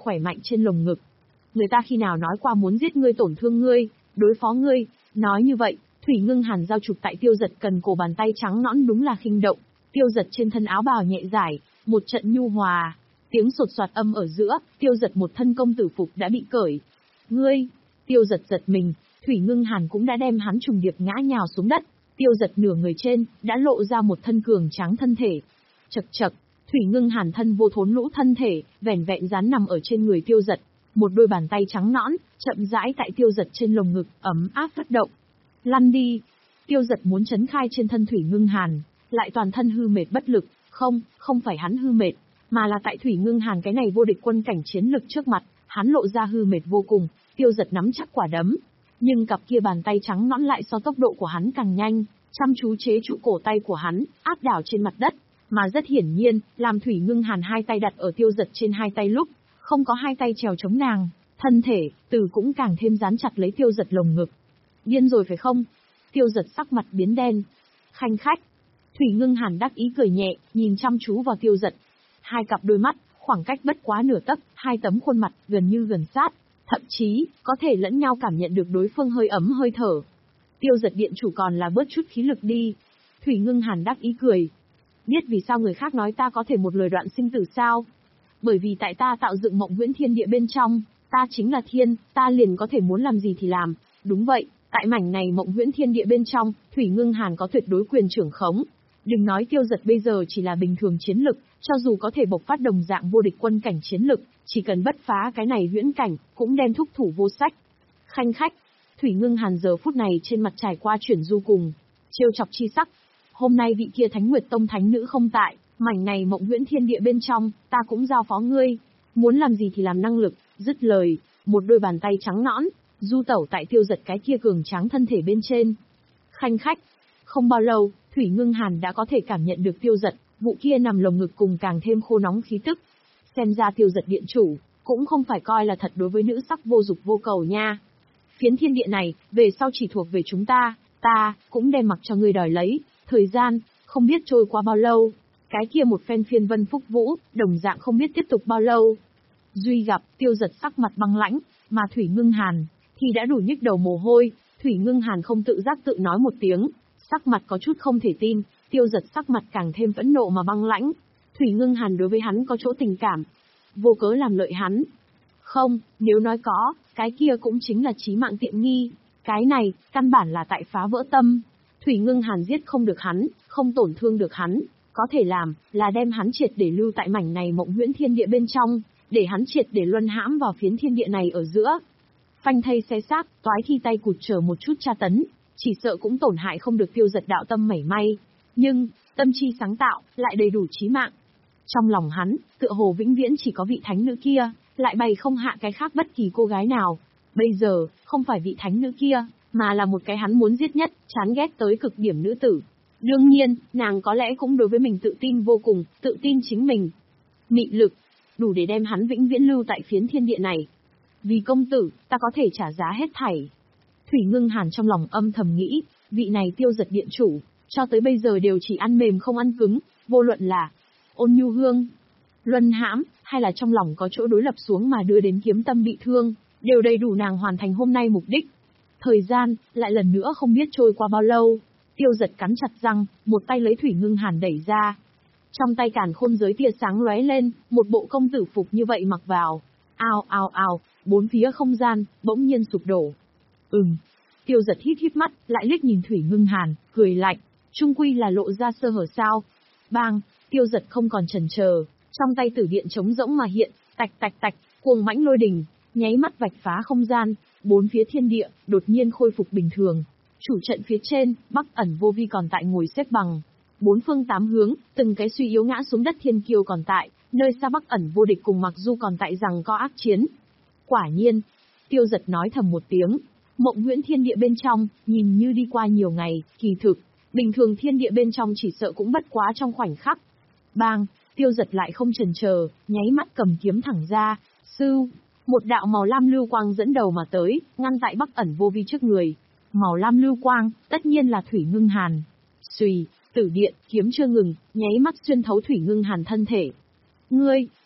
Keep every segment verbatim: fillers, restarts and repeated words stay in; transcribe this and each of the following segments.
khỏe mạnh trên lồng ngực. Người ta khi nào nói qua muốn giết ngươi, tổn thương ngươi, đối phó ngươi, nói như vậy, Thủy Ngưng Hàn giao chụp tại Tiêu Giật cần cổ bàn tay trắng nõn đúng là khinh động. Tiêu Giật trên thân áo bào nhẹ giải, một trận nhu hòa, tiếng sột soạt âm ở giữa, Tiêu Giật một thân công tử phục đã bị cởi. Ngươi, Tiêu Giật giật mình, Thủy Ngưng Hàn cũng đã đem hắn trùng điệp ngã nhào xuống đất. Tiêu Giật nửa người trên, đã lộ ra một thân cường tráng thân thể. Chậc chậc, Thủy Ngưng Hàn thân vô thốn lũ thân thể, vẻn vẹn dán nằm ở trên người Tiêu Giật. Một đôi bàn tay trắng nõn, chậm rãi tại Tiêu Giật trên lồng ngực, ấm áp phất động. Lăn đi. Tiêu Giật muốn chấn khai trên thân Thủy Ngưng Hàn, lại toàn thân hư mệt bất lực. Không, không phải hắn hư mệt, mà là tại Thủy Ngưng Hàn cái này vô địch quân cảnh chiến lực trước mặt, hắn lộ ra hư mệt vô cùng. Tiêu Giật nắm chắc quả đấm, nhưng cặp kia bàn tay trắng nõn lại so tốc độ của hắn càng nhanh, chăm chú chế trụ cổ tay của hắn, áp đảo trên mặt đất, mà rất hiển nhiên, làm Thủy Ngưng Hàn hai tay đặt ở Tiêu Giật trên hai tay lúc, không có hai tay trèo chống nàng, thân thể, từ cũng càng thêm dán chặt lấy Tiêu Giật lồng ngực. Điên rồi phải không? Tiêu Giật sắc mặt biến đen. Khanh khách. Thủy Ngưng Hàn đắc ý cười nhẹ, nhìn chăm chú vào Tiêu Giật. Hai cặp đôi mắt, khoảng cách bất quá nửa tấc, hai tấm khuôn mặt gần như gần sát, thậm chí có thể lẫn nhau cảm nhận được đối phương hơi ấm hơi thở. Tiêu Giật điện chủ còn là bớt chút khí lực đi. Thủy Ngưng Hàn đắc ý cười. Biết vì sao người khác nói ta có thể một lời đoạn sinh tử sao? Bởi vì tại ta tạo dựng Mộng Huyễn Thiên Địa bên trong, ta chính là thiên, ta liền có thể muốn làm gì thì làm. Đúng vậy, tại mảnh này Mộng Huyễn Thiên Địa bên trong, Thủy Ngưng Hàn có tuyệt đối quyền trưởng khống. Đừng nói Tiêu Giật bây giờ chỉ là bình thường chiến lực, cho dù có thể bộc phát đồng dạng vô địch quân cảnh chiến lực, chỉ cần bất phá cái này huyễn cảnh, cũng đem thúc thủ vô sách. Khanh khách. Thủy Ngưng Hàn giờ phút này trên mặt trải qua chuyển du cùng, trêu chọc chi sắc. Hôm nay vị kia Thánh Nguyệt Tông thánh nữ không tại, mảnh này Mộng Huyễn Thiên Địa bên trong, ta cũng giao phó ngươi, muốn làm gì thì làm năng lực. Dứt lời, một đôi bàn tay trắng nõn, du tẩu tại Tiêu Giật cái kia cường tráng thân thể bên trên. Khanh khách. Không bao lâu, Thủy Ngưng Hàn đã có thể cảm nhận được Tiêu Giật, vụ kia nằm lồng ngực cùng càng thêm khô nóng khí tức. Xem ra Tiêu Giật điện chủ, cũng không phải coi là thật đối với nữ sắc vô dục vô cầu nha. Phiến thiên địa này, về sau chỉ thuộc về chúng ta, ta, cũng đem mặc cho ngươi đòi lấy. Thời gian, không biết trôi qua bao lâu, cái kia một phen phiên vân phúc vũ, đồng dạng không biết tiếp tục bao lâu. Duy gặp, Tiêu Giật sắc mặt băng lãnh, mà Thủy Ngưng Hàn, thì đã đủ nhức đầu mồ hôi. Thủy Ngưng Hàn không tự giác tự nói một tiếng, sắc mặt có chút không thể tin. Tiêu Giật sắc mặt càng thêm phẫn nộ mà băng lãnh. Thủy Ngưng Hàn đối với hắn có chỗ tình cảm, vô cớ làm lợi hắn. Không, nếu nói có, cái kia cũng chính là chí mạng tiện nghi. Cái này, căn bản là tại phá vỡ tâm. Thủy Ngưng Hàn giết không được hắn, không tổn thương được hắn, có thể làm, là đem hắn triệt để lưu tại mảnh này Mộng Huyễn Thiên Địa bên trong, để hắn triệt để luân hãm vào phiến thiên địa này ở giữa. Phanh thây xé xác, toái thi tay cụt trở một chút tra tấn, chỉ sợ cũng tổn hại không được Tiêu Giật đạo tâm mảy may. Nhưng, tâm chi sáng tạo, lại đầy đủ chí mạng. Trong lòng hắn, tựa hồ vĩnh viễn chỉ có vị thánh nữ kia, lại bày không hạ cái khác bất kỳ cô gái nào. Bây giờ, không phải vị thánh nữ kia, mà là một cái hắn muốn giết nhất, chán ghét tới cực điểm nữ tử. Đương nhiên, nàng có lẽ cũng đối với mình tự tin vô cùng, tự tin chính mình. Mị lực, đủ để đem hắn vĩnh viễn lưu tại phiến thiên địa này. Vì công tử, ta có thể trả giá hết thảy. Thủy Ngưng Hàn trong lòng âm thầm nghĩ, vị này Tiêu Giật điện chủ, cho tới bây giờ đều chỉ ăn mềm không ăn cứng, vô luận là ôn nhu hương, luân hãm, hay là trong lòng có chỗ đối lập xuống mà đưa đến kiếm tâm bị thương, đều đầy đủ nàng hoàn thành hôm nay mục đích. Thời gian, lại lần nữa không biết trôi qua bao lâu, Tiêu Giật cắn chặt răng, một tay lấy Thủy Ngưng Hàn đẩy ra. Trong tay càn khôn giới tia sáng lóe lên, một bộ công tử phục như vậy mặc vào. Ao ao ao, bốn phía không gian, bỗng nhiên sụp đổ. Ừm. Tiêu Giật hít hít mắt, lại liếc nhìn Thủy Ngưng Hàn, cười lạnh, trung quy là lộ ra sơ hở sao. Bang, Tiêu Giật không còn chần chờ, trong tay tử điện trống rỗng mà hiện, tạch tạch tạch, cuồng mãnh lôi đình, nháy mắt vạch phá không gian, bốn phía thiên địa, đột nhiên khôi phục bình thường. Chủ trận phía trên, Bắc Ẩn Vô Vi còn tại ngồi xếp bằng. Bốn phương tám hướng, từng cái suy yếu ngã xuống đất thiên kiêu còn tại, nơi xa Bắc Ẩn Vô Địch cùng Mặc Du còn tại rằng có ác chiến. Quả nhiên, Tiêu Giật nói thầm một tiếng, Mộng Huyễn Thiên Địa bên trong, nhìn như đi qua nhiều ngày, kỳ thực, bình thường thiên địa bên trong chỉ sợ cũng bất quá trong khoảnh khắc. Bang, Tiêu Giật lại không chần chờ, nháy mắt cầm kiếm thẳng ra, sưu, một đạo màu lam lưu quang dẫn đầu mà tới, ngăn tại Bắc Ẩn Vô Vi trước người. Màu lam lưu quang, tất nhiên là Thủy Ngưng Hàn. Xùy, tử điện, kiếm chưa ngừng, nháy mắt xuyên thấu Thủy Ngưng Hàn thân thể. Ngươi,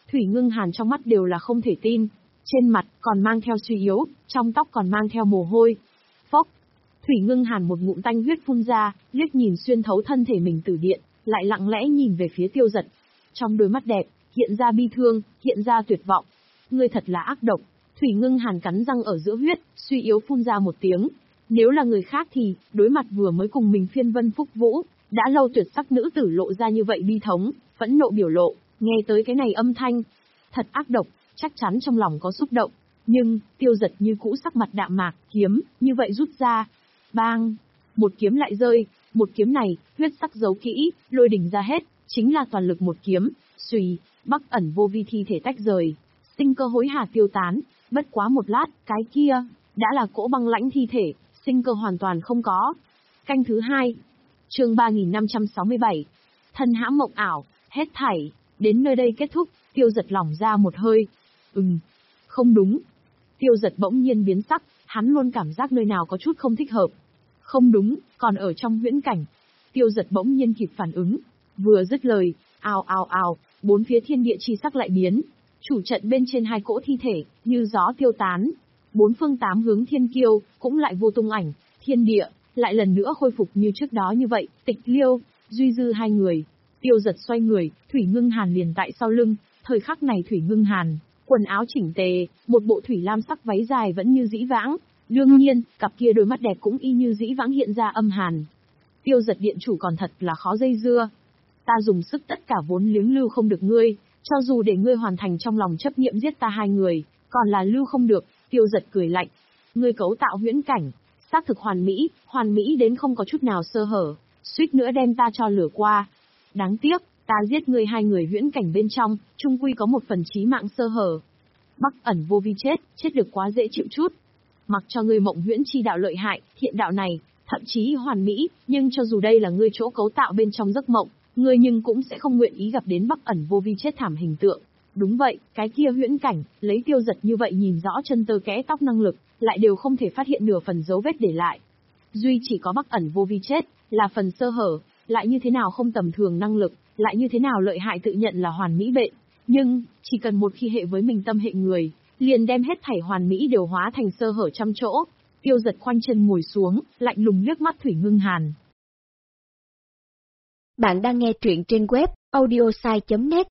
Thủy Ngưng Hàn trong mắt đều là không thể tin. Trên mặt còn mang theo suy yếu, trong tóc còn mang theo mồ hôi. Phốc. Thủy Ngưng Hàn một ngụm tanh huyết phun ra, liếc nhìn xuyên thấu thân thể mình từ điện, lại lặng lẽ nhìn về phía Tiêu Dật. Trong đôi mắt đẹp, hiện ra bi thương, hiện ra tuyệt vọng. Ngươi thật là ác độc. Thủy Ngưng Hàn cắn răng ở giữa huyết, suy yếu phun ra một tiếng. Nếu là người khác thì, đối mặt vừa mới cùng mình phiên vân phúc vũ, đã lâu tuyệt sắc nữ tử lộ ra như vậy bi thống, phẫn nộ biểu lộ, nghe tới cái này âm thanh. Thật ác độc, chắc chắn trong lòng có xúc động. Nhưng, Tiêu Dật như cũ sắc mặt đạm mạc, kiếm, như vậy rút ra. Bang! Một kiếm lại rơi, một kiếm này, huyết sắc giấu kỹ, lôi đỉnh ra hết, chính là toàn lực một kiếm, xùy, Bắc Ẩn Vô Vi thi thể tách rời. Sinh cơ hối hả tiêu tán, bất quá một lát, cái kia, đã là cỗ băng lãnh thi thể, sinh cơ hoàn toàn không có. Canh thứ hai. Chương ba nghìn năm trăm sáu mươi bảy. Thân hãm mộng ảo, hết thảy, đến nơi đây kết thúc, Tiêu Dật lỏng ra một hơi. Ừm, không đúng. Tiêu Dật bỗng nhiên biến sắc, hắn luôn cảm giác nơi nào có chút không thích hợp. Không đúng, còn ở trong huyễn cảnh. Tiêu Dật bỗng nhiên kịp phản ứng, vừa dứt lời, ào ào ào, bốn phía thiên địa chi sắc lại biến. Chủ trận bên trên hai cỗ thi thể, như gió tiêu tán. Bốn phương tám hướng thiên kiêu, cũng lại vô tung ảnh, thiên địa, lại lần nữa khôi phục như trước đó như vậy, Tịch Liêu, Duy Dư hai người. Tiêu Dật xoay người, Thủy Ngưng Hàn liền tại sau lưng, thời khắc này Thủy Ngưng Hàn, quần áo chỉnh tề, một bộ thủy lam sắc váy dài vẫn như dĩ vãng. Đương nhiên, cặp kia đôi mắt đẹp cũng y như dĩ vãng hiện ra âm hàn. Tiêu Dật điện chủ còn thật là khó dây dưa. Ta dùng sức tất cả vốn liếng lưu không được ngươi, cho dù để ngươi hoàn thành trong lòng chấp niệm giết ta hai người, còn là lưu không được. Tiêu Dật cười lạnh. Ngươi cấu tạo huyễn cảnh, xác thực hoàn mỹ, hoàn mỹ đến không có chút nào sơ hở, suýt nữa đem ta cho lửa qua. Đáng tiếc, ta giết ngươi hai người huyễn cảnh bên trong, chung quy có một phần chí mạng sơ hở. Bắc Ẩn Vô Vi chết, chết được quá dễ chịu chút. Mặc cho ngươi mộng huyễn chi đạo lợi hại, thiện đạo này, thậm chí hoàn mỹ, nhưng cho dù đây là ngươi chỗ cấu tạo bên trong giấc mộng, ngươi nhưng cũng sẽ không nguyện ý gặp đến Bắc Ẩn Vô Vi chết thảm hình tượng. Đúng vậy, cái kia huyễn cảnh, lấy Tiêu Dật như vậy nhìn rõ chân tơ kẽ tóc năng lực, lại đều không thể phát hiện nửa phần dấu vết để lại. Duy chỉ có Bắc Ẩn Vô Vi chết, là phần sơ hở, lại như thế nào không tầm thường năng lực, lại như thế nào lợi hại tự nhận là hoàn mỹ bệnh. Nhưng, chỉ cần một khi hệ với mình tâm hệ người, liền đem hết thảy hoàn mỹ đều hóa thành sơ hở trăm chỗ. Tiêu Dật khoanh chân ngồi xuống, lạnh lùng liếc mắt Thủy Ngưng Hàn. Bạn đang nghe truyện trên web audiosai chấm net.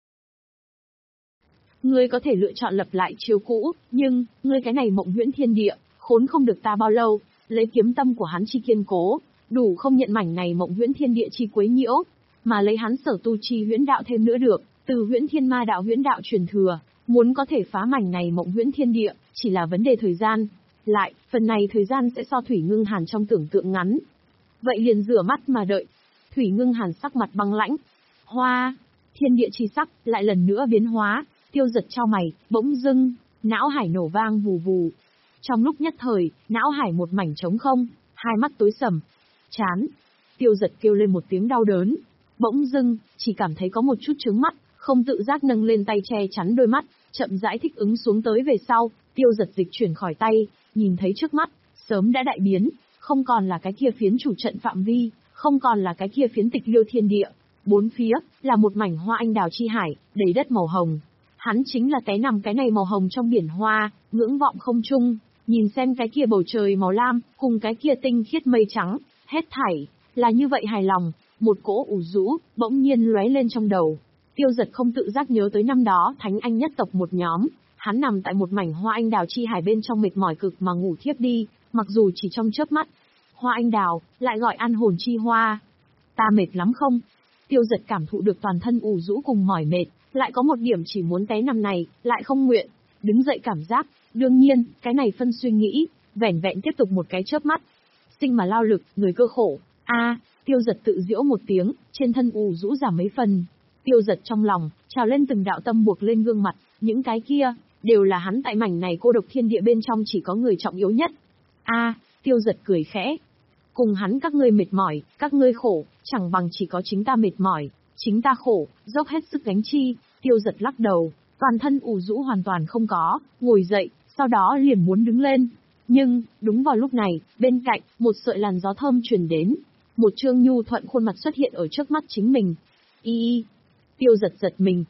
Ngươi có thể lựa chọn lập lại chiêu cũ, nhưng, ngươi cái này mộng huyễn thiên địa, khốn không được ta bao lâu, lấy kiếm tâm của hắn chi kiên cố, đủ không nhận mảnh này mộng huyễn thiên địa chi quấy nhiễu, mà lấy hắn sở tu chi huyễn đạo thêm nữa được, từ huyễn thiên ma đạo huyễn đạo truyền thừa, muốn có thể phá mảnh này mộng huyễn thiên địa, chỉ là vấn đề thời gian. Lại, phần này thời gian sẽ so Thủy Ngưng Hàn trong tưởng tượng ngắn. Vậy liền rửa mắt mà đợi. Thủy Ngưng Hàn sắc mặt băng lãnh. Hoa, thiên địa chi sắc, lại lần nữa biến hóa. Tiêu Dật chau mày, bỗng dưng, não hải nổ vang vù vù. Trong lúc nhất thời, não hải một mảnh trống không, hai mắt tối sầm. Chán. Tiêu Dật kêu lên một tiếng đau đớn. Bỗng dưng, chỉ cảm thấy có một chút chướng mắt, không tự giác nâng lên tay che chắn đôi mắt, chậm rãi thích ứng xuống tới về sau. Tiêu Dật dịch chuyển khỏi tay, nhìn thấy trước mắt, sớm đã đại biến, không còn là cái kia phiến chủ trận phạm vi, không còn là cái kia phiến Tịch Liêu thiên địa. Bốn phía, là một mảnh hoa anh đào chi hải, đầy đất màu hồng. Hắn chính là té nằm cái này màu hồng trong biển hoa, ngưỡng vọng không trung, nhìn xem cái kia bầu trời màu lam, cùng cái kia tinh khiết mây trắng, hết thảy, là như vậy hài lòng, một cỗ ủ rũ, bỗng nhiên lóe lên trong đầu. Tiêu Dật không tự giác nhớ tới năm đó Thánh Anh nhất tộc một nhóm, hắn nằm tại một mảnh hoa anh đào chi hải bên trong mệt mỏi cực mà ngủ thiếp đi, mặc dù chỉ trong chớp mắt. Hoa anh đào, lại gọi an hồn chi hoa. Ta mệt lắm không? Tiêu Dật cảm thụ được toàn thân ủ rũ cùng mỏi mệt, lại có một điểm chỉ muốn té nằm này, lại không nguyện. Đứng dậy cảm giác, đương nhiên, cái này phân suy nghĩ, vẻn vẹn tiếp tục một cái chớp mắt. Sinh mà lao lực, người cơ khổ. A, Tiêu Dật tự giễu một tiếng, trên thân ủ rũ giảm mấy phần. Tiêu Dật trong lòng, trào lên từng đạo tâm buộc lên gương mặt, những cái kia, đều là hắn tại mảnh này cô độc thiên địa bên trong chỉ có người trọng yếu nhất. A, Tiêu Dật cười khẽ. Cùng hắn các ngươi mệt mỏi, các ngươi khổ, chẳng bằng chỉ có chính ta mệt mỏi, chính ta khổ, dốc hết sức gánh chi. Tiêu Dật lắc đầu, toàn thân ủ rũ hoàn toàn không có, ngồi dậy, sau đó liền muốn đứng lên. Nhưng, đúng vào lúc này, bên cạnh, một sợi làn gió thơm truyền đến. Một trương nhu thuận khuôn mặt xuất hiện ở trước mắt chính mình. Y y. Tiêu Dật giật mình.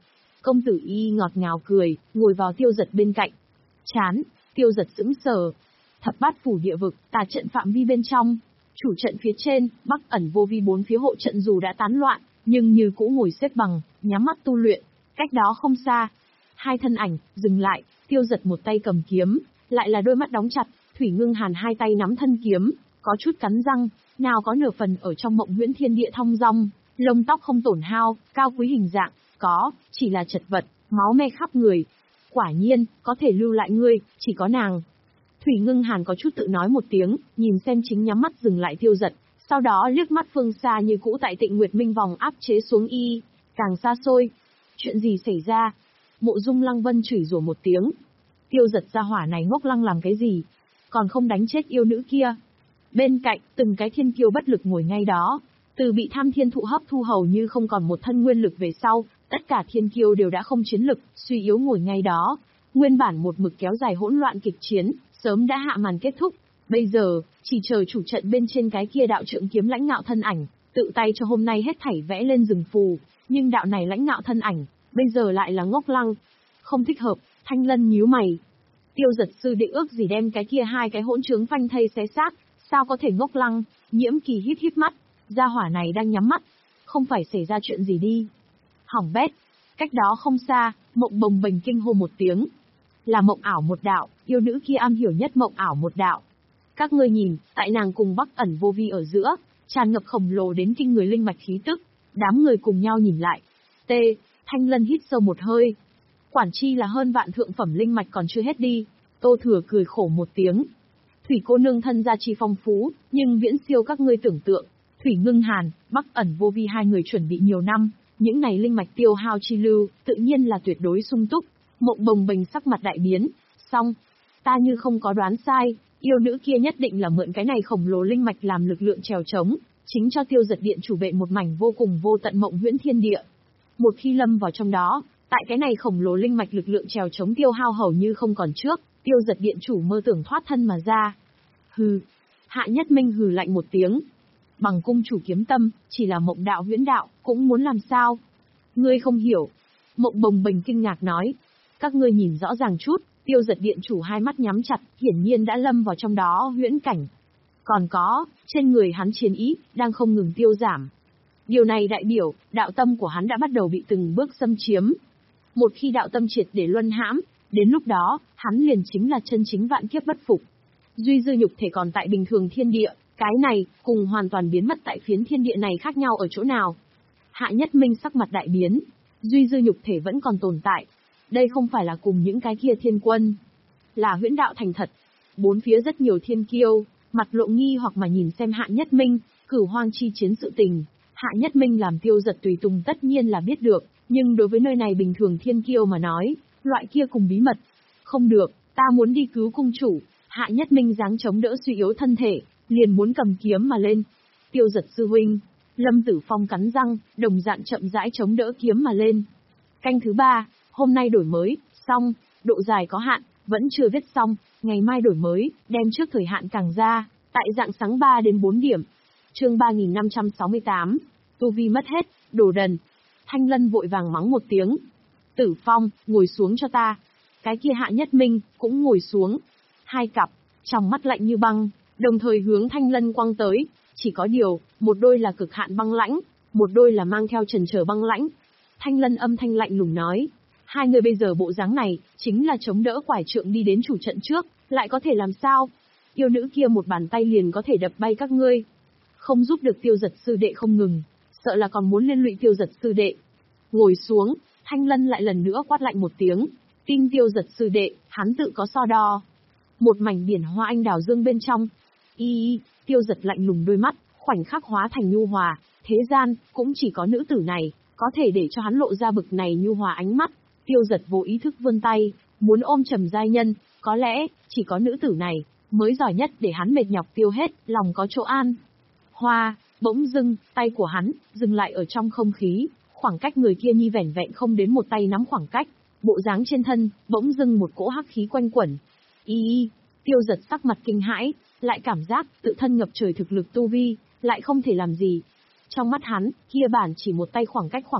Công tử y ngọt ngào cười, ngồi vào Tiêu Giật bên cạnh. Chán, Tiêu Giật sững sờ. Thập bát phủ địa vực, tà trận phạm vi bên trong. Chủ trận phía trên, Bắc Ẩn Vô Vi bốn phía hộ trận dù đã tán loạn, nhưng như cũ ngồi xếp bằng, nhắm mắt tu luyện. Cách đó không xa, hai thân ảnh, dừng lại, Tiêu Giật một tay cầm kiếm, lại là đôi mắt đóng chặt, Thủy Ngưng Hàn hai tay nắm thân kiếm, có chút cắn răng, nào có nửa phần ở trong Mộng Huyễn Thiên Địa thong dong, lông tóc không tổn hao, cao quý hình dạng, có, chỉ là chật vật, máu me khắp người. Quả nhiên, có thể lưu lại ngươi, chỉ có nàng. Thủy Ngưng Hàn có chút tự nói một tiếng, nhìn xem chính nhắm mắt dừng lại Tiêu Giật, sau đó liếc mắt phương xa như cũ tại Tịnh Nguyệt Minh vòng áp chế xuống y, càng xa xôi. Chuyện gì xảy ra? Mộ Dung Lăng Vân chửi rủa một tiếng. Tiêu Giật gia hỏa này ngốc lăng làm cái gì? Còn không đánh chết yêu nữ kia. Bên cạnh, từng cái thiên kiêu bất lực ngồi ngay đó. Từ bị Tham Thiên Thụ hấp thu hầu như không còn một thân nguyên lực về sau, tất cả thiên kiêu đều đã không chiến lực, suy yếu ngồi ngay đó. Nguyên bản một mực kéo dài hỗn loạn kịch chiến, sớm đã hạ màn kết thúc. Bây giờ, chỉ chờ chủ trận bên trên cái kia đạo trượng kiếm lãnh ngạo thân ảnh, tự tay cho hôm nay hết thảy vẽ lên rừng phù. Nhưng đạo này lãnh ngạo thân ảnh, bây giờ lại là ngốc lăng. Không thích hợp, Thanh Lân nhíu mày. Tiêu Giật sư định ước gì đem cái kia hai cái hỗn trướng phanh thây xé xác, sao có thể ngốc lăng? Nhiễm Kỳ híp híp mắt, gia hỏa này đang nhắm mắt, không phải xảy ra chuyện gì đi. Hỏng bét. Cách đó không xa, Mộng bồng bềnh kinh hô một tiếng. Là mộng ảo một đạo, yêu nữ kia am hiểu nhất mộng ảo một đạo. Các ngươi nhìn, tại nàng cùng Bắc Ẩn Vô Vi ở giữa, tràn ngập khổng lồ đến kinh người linh mạch khí tức. Đám người cùng nhau nhìn lại. T. Thanh Lân hít sâu một hơi. Quản chi là hơn vạn thượng phẩm linh mạch còn chưa hết đi. Tô Thừa cười khổ một tiếng. Thủy cô nương thân gia chi phong phú, nhưng viễn siêu các ngươi tưởng tượng. Thủy Ngưng Hàn, Bắc Ẩn Vô Vi hai người chuẩn bị nhiều năm, những này linh mạch tiêu hao chi lưu, tự nhiên là tuyệt đối sung túc. Mộng bồng bềnh sắc mặt đại biến. Xong, ta như không có đoán sai, yêu nữ kia nhất định là mượn cái này khổng lồ linh mạch làm lực lượng trèo trống, chính cho Tiêu Giật điện chủ vệ một mảnh vô cùng vô tận mộng huyễn thiên địa. Một khi lâm vào trong đó, tại cái này khổng lồ linh mạch lực lượng trèo trống tiêu hao hầu như không còn trước, Tiêu Giật điện chủ mơ tưởng thoát thân mà ra. Hừ. Hạ Nhất Minh hừ lạnh một tiếng. Bằng cung chủ kiếm tâm, chỉ là mộng đạo huyễn đạo, cũng muốn làm sao? Ngươi không hiểu. Mộng bồng bềnh kinh ngạc nói. Các ngươi nhìn rõ ràng chút, Tiêu Giật điện chủ hai mắt nhắm chặt, hiển nhiên đã lâm vào trong đó huyễn cảnh. Còn có, trên người hắn chiến ý, đang không ngừng tiêu giảm. Điều này đại biểu, đạo tâm của hắn đã bắt đầu bị từng bước xâm chiếm. Một khi đạo tâm triệt để luân hãm, đến lúc đó, hắn liền chính là chân chính vạn kiếp bất phục. Duy dư nhục thể còn tại bình thường thiên địa, cái này, cùng hoàn toàn biến mất tại phiến thiên địa này khác nhau ở chỗ nào? Hạ Nhất Minh sắc mặt đại biến, duy dư nhục thể vẫn còn tồn tại. Đây không phải là cùng những cái kia thiên quân, là huyễn đạo thành thật. Bốn phía rất nhiều thiên kiêu, mặt lộ nghi hoặc mà nhìn xem Hạ Nhất Minh, Cửu Hoang chi chiến sự tình. Hạ Nhất Minh làm Tiêu Giật tùy tùng tất nhiên là biết được, nhưng đối với nơi này bình thường thiên kiêu mà nói, loại kia cùng bí mật. Không được, ta muốn đi cứu cung chủ. Hạ Nhất Minh dáng chống đỡ suy yếu thân thể, liền muốn cầm kiếm mà lên. Tiêu Giật sư huynh, Lâm Tử Phong cắn răng, đồng dạng chậm rãi chống đỡ kiếm mà lên. Canh thứ ba, hôm nay đổi mới, xong, độ dài có hạn, vẫn chưa viết xong, ngày mai đổi mới, đem trước thời hạn càng ra, tại dạng sáng ba đến bốn điểm. Chương ba nghìn năm trăm sáu mươi tám, tu vi mất hết, đồ đần. Thanh Lân vội vàng mắng một tiếng. Tử Phong, ngồi xuống cho ta. Cái kia Hạ Nhất Minh, cũng ngồi xuống. Hai cặp, trong mắt lạnh như băng, đồng thời hướng Thanh Lân quăng tới. Chỉ có điều, một đôi là cực hạn băng lãnh, một đôi là mang theo trần trở băng lãnh. Thanh Lân âm thanh lạnh lùng nói. Hai người bây giờ bộ dáng này, chính là chống đỡ quải trượng đi đến chủ trận trước, lại có thể làm sao? Yêu nữ kia một bàn tay liền có thể đập bay các ngươi. Không giúp được Tiêu Giật sư đệ không ngừng, sợ là còn muốn liên lụy Tiêu Giật sư đệ. Ngồi xuống, Thanh Lân lại lần nữa quát lạnh một tiếng. Tin Tiêu Giật sư đệ, hắn tự có so đo. Một mảnh biển hoa anh đào dương bên trong. Y y, Tiêu Giật lạnh lùng đôi mắt, khoảnh khắc hóa thành nhu hòa. Thế gian, cũng chỉ có nữ tử này, có thể để cho hắn lộ ra bực này nhu hòa ánh mắt. Tiêu Giật vô ý thức vươn tay, muốn ôm Trầm giai nhân, có lẽ, chỉ có nữ tử này, mới giỏi nhất để hắn mệt nhọc tiêu hết, lòng có chỗ an. Hoa, bỗng dưng, tay của hắn, dừng lại ở trong không khí, khoảng cách người kia nhi vẻn vẹn không đến một tay nắm khoảng cách, bộ dáng trên thân, bỗng dưng một cỗ hắc khí quanh quẩn. Y y, Tiêu Giật sắc mặt kinh hãi, lại cảm giác, tự thân ngập trời thực lực tu vi, lại không thể làm gì. Trong mắt hắn, kia bản chỉ một tay khoảng cách khoảng cách,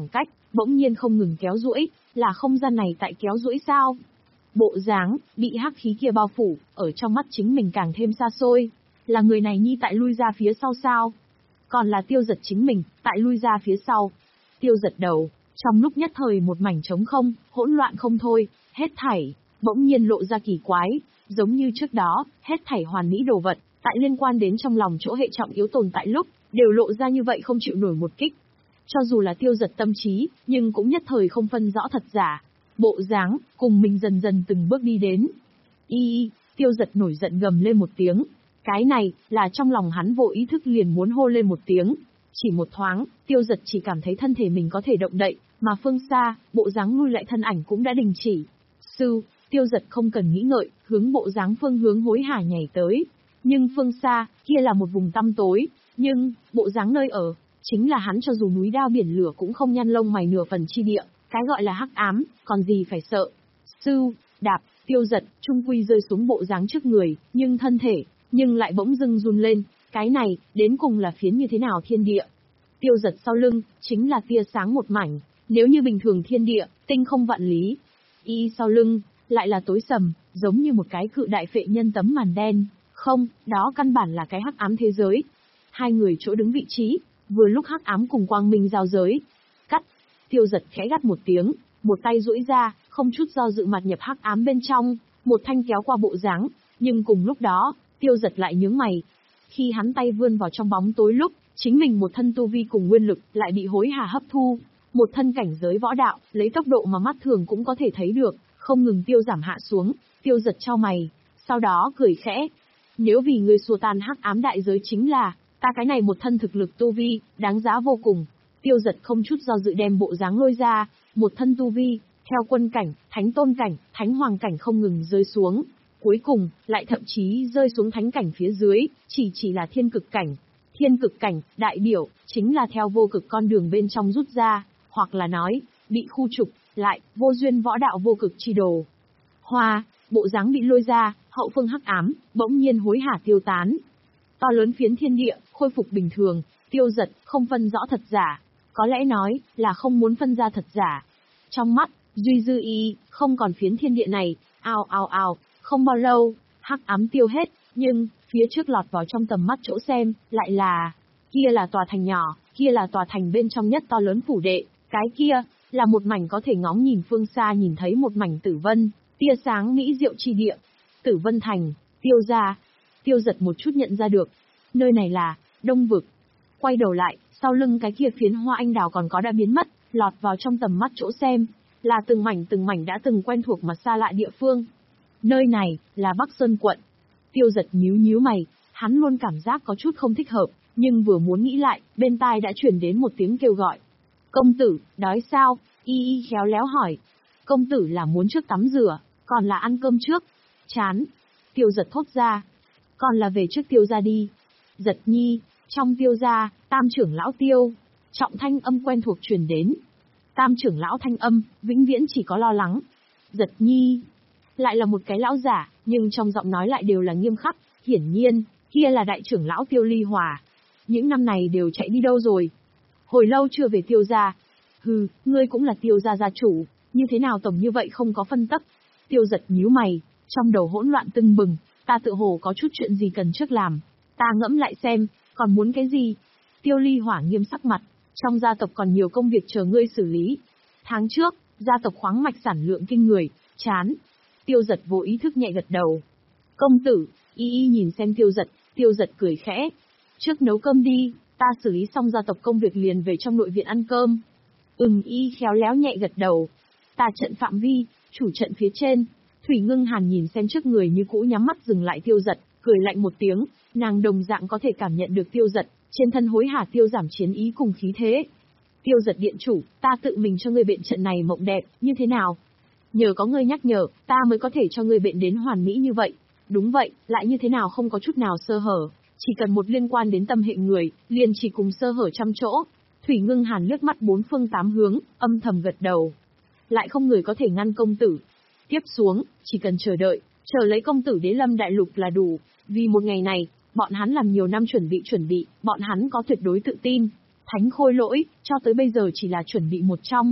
bỗng nhiên không ngừng kéo duỗi, là không gian này tại kéo duỗi sao? Bộ dáng, bị hắc khí kia bao phủ, ở trong mắt chính mình càng thêm xa xôi. Là người này nhi tại lui ra phía sau sao? Còn là Tiêu Giật chính mình, tại lui ra phía sau. Tiêu Giật đầu, trong lúc nhất thời một mảnh trống không, hỗn loạn không thôi, hết thảy, bỗng nhiên lộ ra kỳ quái, giống như trước đó, hết thảy hoàn mỹ đồ vật, tại liên quan đến trong lòng chỗ hệ trọng yếu tồn tại lúc, đều lộ ra như vậy không chịu nổi một kích. Cho dù là Tiêu Giật tâm trí, nhưng cũng nhất thời không phân rõ thật giả. Bộ dáng, cùng mình dần dần từng bước đi đến. Y, Tiêu Giật nổi giận gầm lên một tiếng. Cái này, là trong lòng hắn vô ý thức liền muốn hô lên một tiếng. Chỉ một thoáng, Tiêu Giật chỉ cảm thấy thân thể mình có thể động đậy, mà phương xa, bộ dáng lui lại thân ảnh cũng đã đình chỉ. Sư, Tiêu Giật không cần nghĩ ngợi, hướng bộ dáng phương hướng hối hả nhảy tới. Nhưng phương xa, kia là một vùng tăm tối, nhưng, bộ dáng nơi ở, chính là hắn cho dù núi đao biển lửa cũng không nhăn lông mày nửa phần chi địa, cái gọi là hắc ám, còn gì phải sợ. Sư, đạp, Tiêu Giật, trung quy rơi xuống bộ dáng trước người, nhưng thân thể, nhưng lại bỗng dưng run lên, cái này, đến cùng là phiến như thế nào thiên địa. Tiêu Giật sau lưng, chính là tia sáng một mảnh, nếu như bình thường thiên địa, tinh không vạn lý. Y sau lưng, lại là tối sầm, giống như một cái cự đại phệ nhân tấm màn đen, không, đó căn bản là cái hắc ám thế giới. Hai người chỗ đứng vị trí, vừa lúc hắc ám cùng quang minh giao giới. Cắt, Tiêu Giật khẽ gắt một tiếng, một tay duỗi ra, không chút do dự mặt nhập hắc ám bên trong, một thanh kéo qua bộ dáng, nhưng cùng lúc đó, Tiêu Giật lại nhướng mày. Khi hắn tay vươn vào trong bóng tối lúc, chính mình một thân tu vi cùng nguyên lực lại bị hối hả hấp thu, một thân cảnh giới võ đạo, lấy tốc độ mà mắt thường cũng có thể thấy được, không ngừng tiêu giảm hạ xuống. Tiêu Giật chau mày, sau đó cười khẽ. Nếu vì ngươi xua tan hắc ám đại giới chính là, ta cái này một thân thực lực tu vi, đáng giá vô cùng. Tiêu Giật không chút do dự đem bộ dáng lôi ra, một thân tu vi, theo quân cảnh, thánh tôn cảnh, thánh hoàng cảnh không ngừng rơi xuống. Cuối cùng, lại thậm chí rơi xuống thánh cảnh phía dưới, chỉ chỉ là thiên cực cảnh. Thiên cực cảnh, đại biểu, chính là theo vô cực con đường bên trong rút ra, hoặc là nói, bị khu trục, lại, vô duyên võ đạo vô cực chi đồ. Hoa, bộ dáng bị lôi ra, hậu phương hắc ám, bỗng nhiên hối hả tiêu tán. To lớn phiến thiên địa, khôi phục bình thường, Tiêu Giật, không phân rõ thật giả. Có lẽ nói, là không muốn phân ra thật giả. Trong mắt, Duy Dư Y, không còn phiến thiên địa này, ao ao ao, không bao lâu, hắc ám tiêu hết, nhưng, phía trước lọt vào trong tầm mắt chỗ xem, lại là, kia là tòa thành nhỏ, kia là tòa thành bên trong nhất to lớn phủ đệ, cái kia, là một mảnh có thể ngóng nhìn phương xa nhìn thấy một mảnh tử vân, tia sáng mỹ diệu chi địa. Tử Vân Thành, Tiêu gia. Tiêu Giật một chút nhận ra được, nơi này là Đông Vực. Quay đầu lại, sau lưng cái kia phiến hoa anh đào còn có đã biến mất, lọt vào trong tầm mắt chỗ xem, là từng mảnh từng mảnh đã từng quen thuộc mà xa lạ địa phương. Nơi này, là Bắc Sơn quận. Tiêu Giật nhíu nhíu mày, hắn luôn cảm giác có chút không thích hợp, nhưng vừa muốn nghĩ lại, bên tai đã truyền đến một tiếng kêu gọi. Công tử, đói sao? Y Y khéo léo hỏi. Công tử là muốn trước tắm rửa, còn là ăn cơm trước? Chán. Tiêu Giật thốt ra. Còn là về trước Tiêu gia đi. Giật nhi, trong Tiêu gia, tam trưởng lão Tiêu. Trọng thanh âm quen thuộc truyền đến. Tam trưởng lão thanh âm, vĩnh viễn chỉ có lo lắng. Giật nhi. Lại là một cái lão giả, nhưng trong giọng nói lại đều là nghiêm khắc. Hiển nhiên, kia là đại trưởng lão Tiêu Ly Hòa. Những năm này đều chạy đi đâu rồi? Hồi lâu chưa về Tiêu gia. Hừ, ngươi cũng là Tiêu gia gia chủ, như thế nào tổng như vậy không có phân tấp? Tiêu Giật nhíu mày, trong đầu hỗn loạn tưng bừng, ta tự hồ có chút chuyện gì cần trước làm. Ta ngẫm lại xem, còn muốn cái gì? Tiêu Ly Hỏa nghiêm sắc mặt, trong gia tộc còn nhiều công việc chờ ngươi xử lý. Tháng trước, gia tộc khoáng mạch sản lượng kinh người, chán. Tiêu Giật vô ý thức nhẹ gật đầu. Công tử, Y Y nhìn xem Tiêu Giật, Tiêu Giật cười khẽ. Trước nấu cơm đi, ta xử lý xong gia tộc công việc liền về trong nội viện ăn cơm. Ừm, Y khéo léo nhẹ gật đầu. Ta trận phạm vi, chủ trận phía trên. Thủy Ngưng Hàn nhìn xem trước người như cũ nhắm mắt dừng lại Tiêu Giật, cười lạnh một tiếng, nàng đồng dạng có thể cảm nhận được Tiêu Giật, trên thân hối hả tiêu giảm chiến ý cùng khí thế. Tiêu Giật điện chủ, ta tự mình cho ngươi biện trận này mộng đẹp, như thế nào? Nhờ có ngươi nhắc nhở, ta mới có thể cho ngươi biện đến hoàn mỹ như vậy. Đúng vậy, lại như thế nào không có chút nào sơ hở, chỉ cần một liên quan đến tâm hệ người, liền chỉ cùng sơ hở trăm chỗ. Thủy Ngưng Hàn liếc mắt bốn phương tám hướng, âm thầm gật đầu. Lại không người có thể ngăn công tử. Tiếp xuống, chỉ cần chờ đợi, chờ lấy công tử Đế Lâm Đại Lục là đủ, vì một ngày này, bọn hắn làm nhiều năm chuẩn bị chuẩn bị, bọn hắn có tuyệt đối tự tin. Thánh Khôi Lỗi, cho tới bây giờ chỉ là chuẩn bị một trong.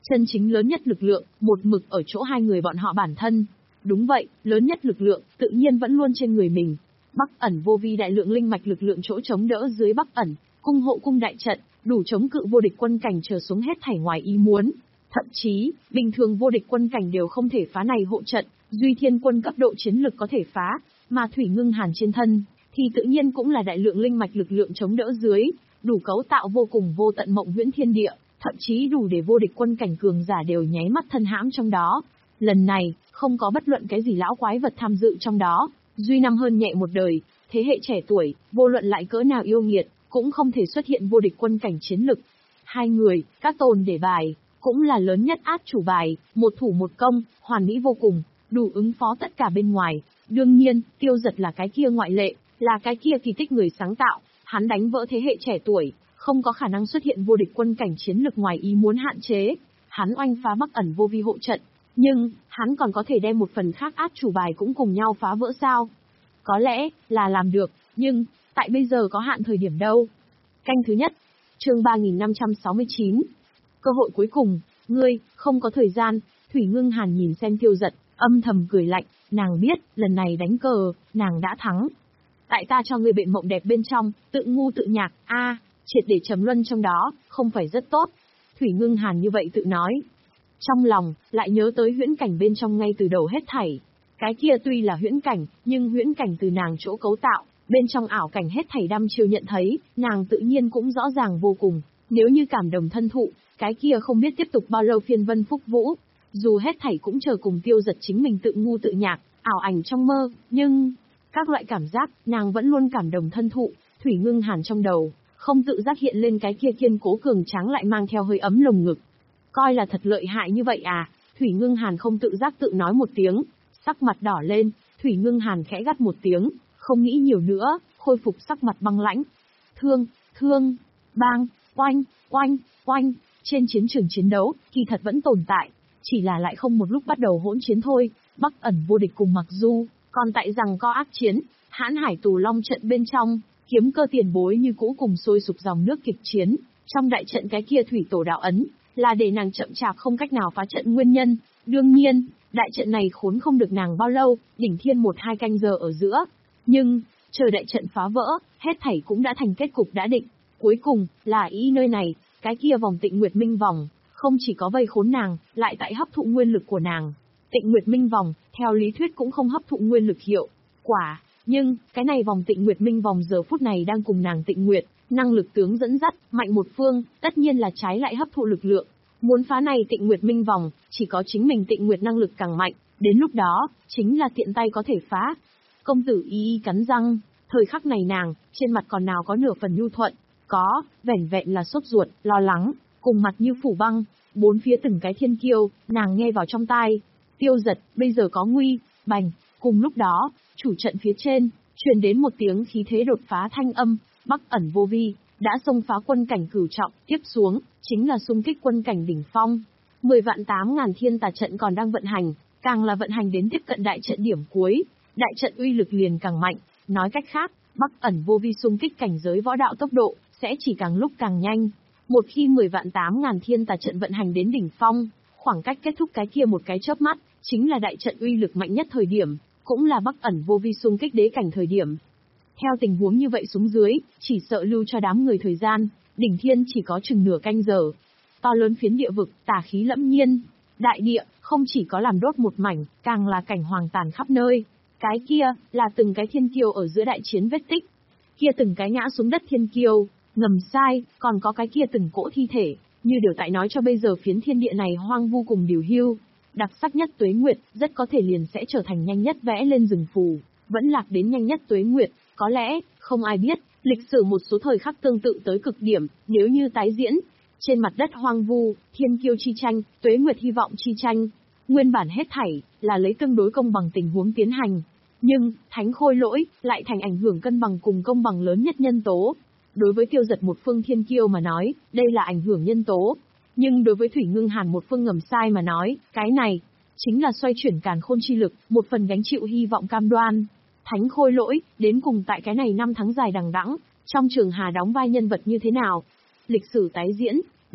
Chân chính lớn nhất lực lượng, một mực ở chỗ hai người bọn họ bản thân. Đúng vậy, lớn nhất lực lượng, tự nhiên vẫn luôn trên người mình. Bắc ẩn vô vi đại lượng linh mạch lực lượng chỗ chống đỡ dưới Bắc ẩn, cung hộ cung đại trận, đủ chống cự vô địch quân cảnh trở xuống hết thảy ngoài ý muốn. Thậm chí, bình thường vô địch quân cảnh đều không thể phá này hộ trận, duy thiên quân cấp độ chiến lực có thể phá, mà Thủy Ngưng Hàn trên thân, thì tự nhiên cũng là đại lượng linh mạch lực lượng chống đỡ dưới, đủ cấu tạo vô cùng vô tận mộng huyễn thiên địa, thậm chí đủ để vô địch quân cảnh cường giả đều nháy mắt thân hãm trong đó. Lần này, không có bất luận cái gì lão quái vật tham dự trong đó, duy năm hơn nhẹ một đời, thế hệ trẻ tuổi, vô luận lại cỡ nào yêu nghiệt, cũng không thể xuất hiện vô địch quân cảnh chiến lực. Hai người, các tồn để bài, cũng là lớn nhất át chủ bài, một thủ một công, hoàn mỹ vô cùng, đủ ứng phó tất cả bên ngoài. Đương nhiên, Tiêu Dật là cái kia ngoại lệ, là cái kia kỳ tích người sáng tạo, hắn đánh vỡ thế hệ trẻ tuổi, không có khả năng xuất hiện vô địch quân cảnh chiến lực ngoài ý muốn hạn chế. Hắn oanh phá Bắc ẩn vô vi hộ trận, nhưng, hắn còn có thể đem một phần khác át chủ bài cũng cùng nhau phá vỡ sao? Có lẽ, là làm được, nhưng, tại bây giờ có hạn thời điểm đâu. Canh thứ nhất, chương ba nghìn năm trăm sáu mươi chín. Cơ hội cuối cùng, ngươi, không có thời gian. Thủy Ngưng Hàn nhìn xem Tiêu Dật, âm thầm cười lạnh, nàng biết, lần này đánh cờ, nàng đã thắng. Tại ta cho ngươi bệnh mộng đẹp bên trong, tự ngu tự nhạc, a, triệt để trầm luân trong đó, không phải rất tốt. Thủy Ngưng Hàn như vậy tự nói. Trong lòng, lại nhớ tới huyễn cảnh bên trong ngay từ đầu hết thảy. Cái kia tuy là huyễn cảnh, nhưng huyễn cảnh từ nàng chỗ cấu tạo, bên trong ảo cảnh hết thảy đăm chiêu nhận thấy, nàng tự nhiên cũng rõ ràng vô cùng. Nếu như cảm đồng thân thụ, cái kia không biết tiếp tục bao lâu phiên vân phúc vũ. Dù hết thảy cũng chờ cùng Tiêu Dật chính mình tự ngu tự nhạc, ảo ảnh trong mơ, nhưng... các loại cảm giác, nàng vẫn luôn cảm đồng thân thụ. Thủy Ngưng Hàn trong đầu, không tự giác hiện lên cái kia kiên cố cường tráng lại mang theo hơi ấm lồng ngực. Coi là thật lợi hại như vậy à? Thủy Ngưng Hàn không tự giác tự nói một tiếng, sắc mặt đỏ lên. Thủy Ngưng Hàn khẽ gắt một tiếng, không nghĩ nhiều nữa, khôi phục sắc mặt băng lãnh. Thương, thương, bang, oanh, oanh, oanh. Trên chiến trường chiến đấu, kỳ thật vẫn tồn tại, chỉ là lại không một lúc bắt đầu hỗn chiến thôi. Bắc ẩn vô địch cùng Mặc Du, còn tại rằng co ác chiến, Hãn Hải Tù Long trận bên trong, Kiếm Cơ tiền bối như cũ cùng sôi sục dòng nước kịch chiến. Trong đại trận cái kia thủy tổ đạo ấn, là để nàng chậm chạp không cách nào phá trận nguyên nhân. Đương nhiên, đại trận này khốn không được nàng bao lâu, đỉnh thiên một hai canh giờ ở giữa. Nhưng, chờ đại trận phá vỡ, hết thảy cũng đã thành kết cục đã định. Cuối cùng, là ý nơi này, cái kia vòng Tịnh Nguyệt Minh vòng, không chỉ có vây khốn nàng, lại tại hấp thụ nguyên lực của nàng. Tịnh Nguyệt Minh vòng, theo lý thuyết cũng không hấp thụ nguyên lực hiệu quả, nhưng, cái này vòng Tịnh Nguyệt Minh vòng giờ phút này đang cùng nàng Tịnh Nguyệt, năng lực tướng dẫn dắt, mạnh một phương, tất nhiên là trái lại hấp thụ lực lượng. Muốn phá này Tịnh Nguyệt Minh vòng, chỉ có chính mình Tịnh Nguyệt năng lực càng mạnh, đến lúc đó, chính là tiện tay có thể phá. Công tử y y cắn răng, thời khắc này nàng, trên mặt còn nào có nửa phần nhu thuận, có, vẻn vẹn là sốt ruột, lo lắng, cùng mặt như phủ băng, bốn phía từng cái thiên kiêu, nàng nghe vào trong tai. Tiêu Dật, bây giờ có nguy, bành, cùng lúc đó, chủ trận phía trên, truyền đến một tiếng khí thế đột phá thanh âm, Bắc ẩn vô vi, đã xông phá quân cảnh cửu trọng, tiếp xuống, chính là xung kích quân cảnh đỉnh phong. Mười vạn tám ngàn thiên tà trận còn đang vận hành, càng là vận hành đến tiếp cận đại trận điểm cuối, đại trận uy lực liền càng mạnh, nói cách khác, Bắc ẩn vô vi xung kích cảnh giới võ đạo tốc độ, sẽ chỉ càng lúc càng nhanh. Một khi mười vạn tám ngàn thiên tà trận vận hành đến đỉnh phong, khoảng cách kết thúc cái kia một cái chớp mắt, chính là đại trận uy lực mạnh nhất thời điểm, cũng là Bắc ẩn vô vi xung kích đế cảnh thời điểm. Theo tình huống như vậy xuống dưới, chỉ sợ lưu cho đám người thời gian, đỉnh thiên chỉ có chừng nửa canh giờ. To lớn phiến địa vực, tà khí lẫm nhiên, đại địa, không chỉ có làm đốt một mảnh, càng là cảnh hoàng tàn khắp nơi. Cái kia, là từng cái thiên kiêu ở giữa đại chiến vết tích. Kia từng cái ngã xuống đất thiên kiêu, ngầm sai, còn có cái kia từng cỗ thi thể, như điều tại nói cho bây giờ phiến thiên địa này hoang vu cùng điều hưu. Đặc sắc nhất tuế nguyệt, rất có thể liền sẽ trở thành nhanh nhất vẽ lên rừng phù, vẫn lạc đến nhanh nhất tuế nguyệt, có lẽ, không ai biết, lịch sử một số thời khắc tương tự tới cực điểm, nếu như tái diễn. Trên mặt đất hoang vu, thiên kiêu chi tranh, tuế nguyệt hy vọng chi tranh, nguyên bản hết thảy, là lấy tương đối công bằng tình huống tiến hành. Nhưng, thánh khôi lỗi, lại thành ảnh hưởng cân bằng cùng công bằng lớn nhất nhân tố. Đối với Tiêu Dật một phương thiên kiêu mà nói, đây là ảnh hưởng nhân tố. Nhưng đối với Thủy Ngưng Hàn một phương ngầm sai mà nói, cái này, chính là xoay chuyển càn khôn chi lực, một phần gánh chịu hy vọng cam đoan. Thánh khôi lỗi, đến cùng tại cái này năm tháng dài đằng đẵng, trong trường hà đóng vai nhân vật như thế nào? Lịch sử tái diễn,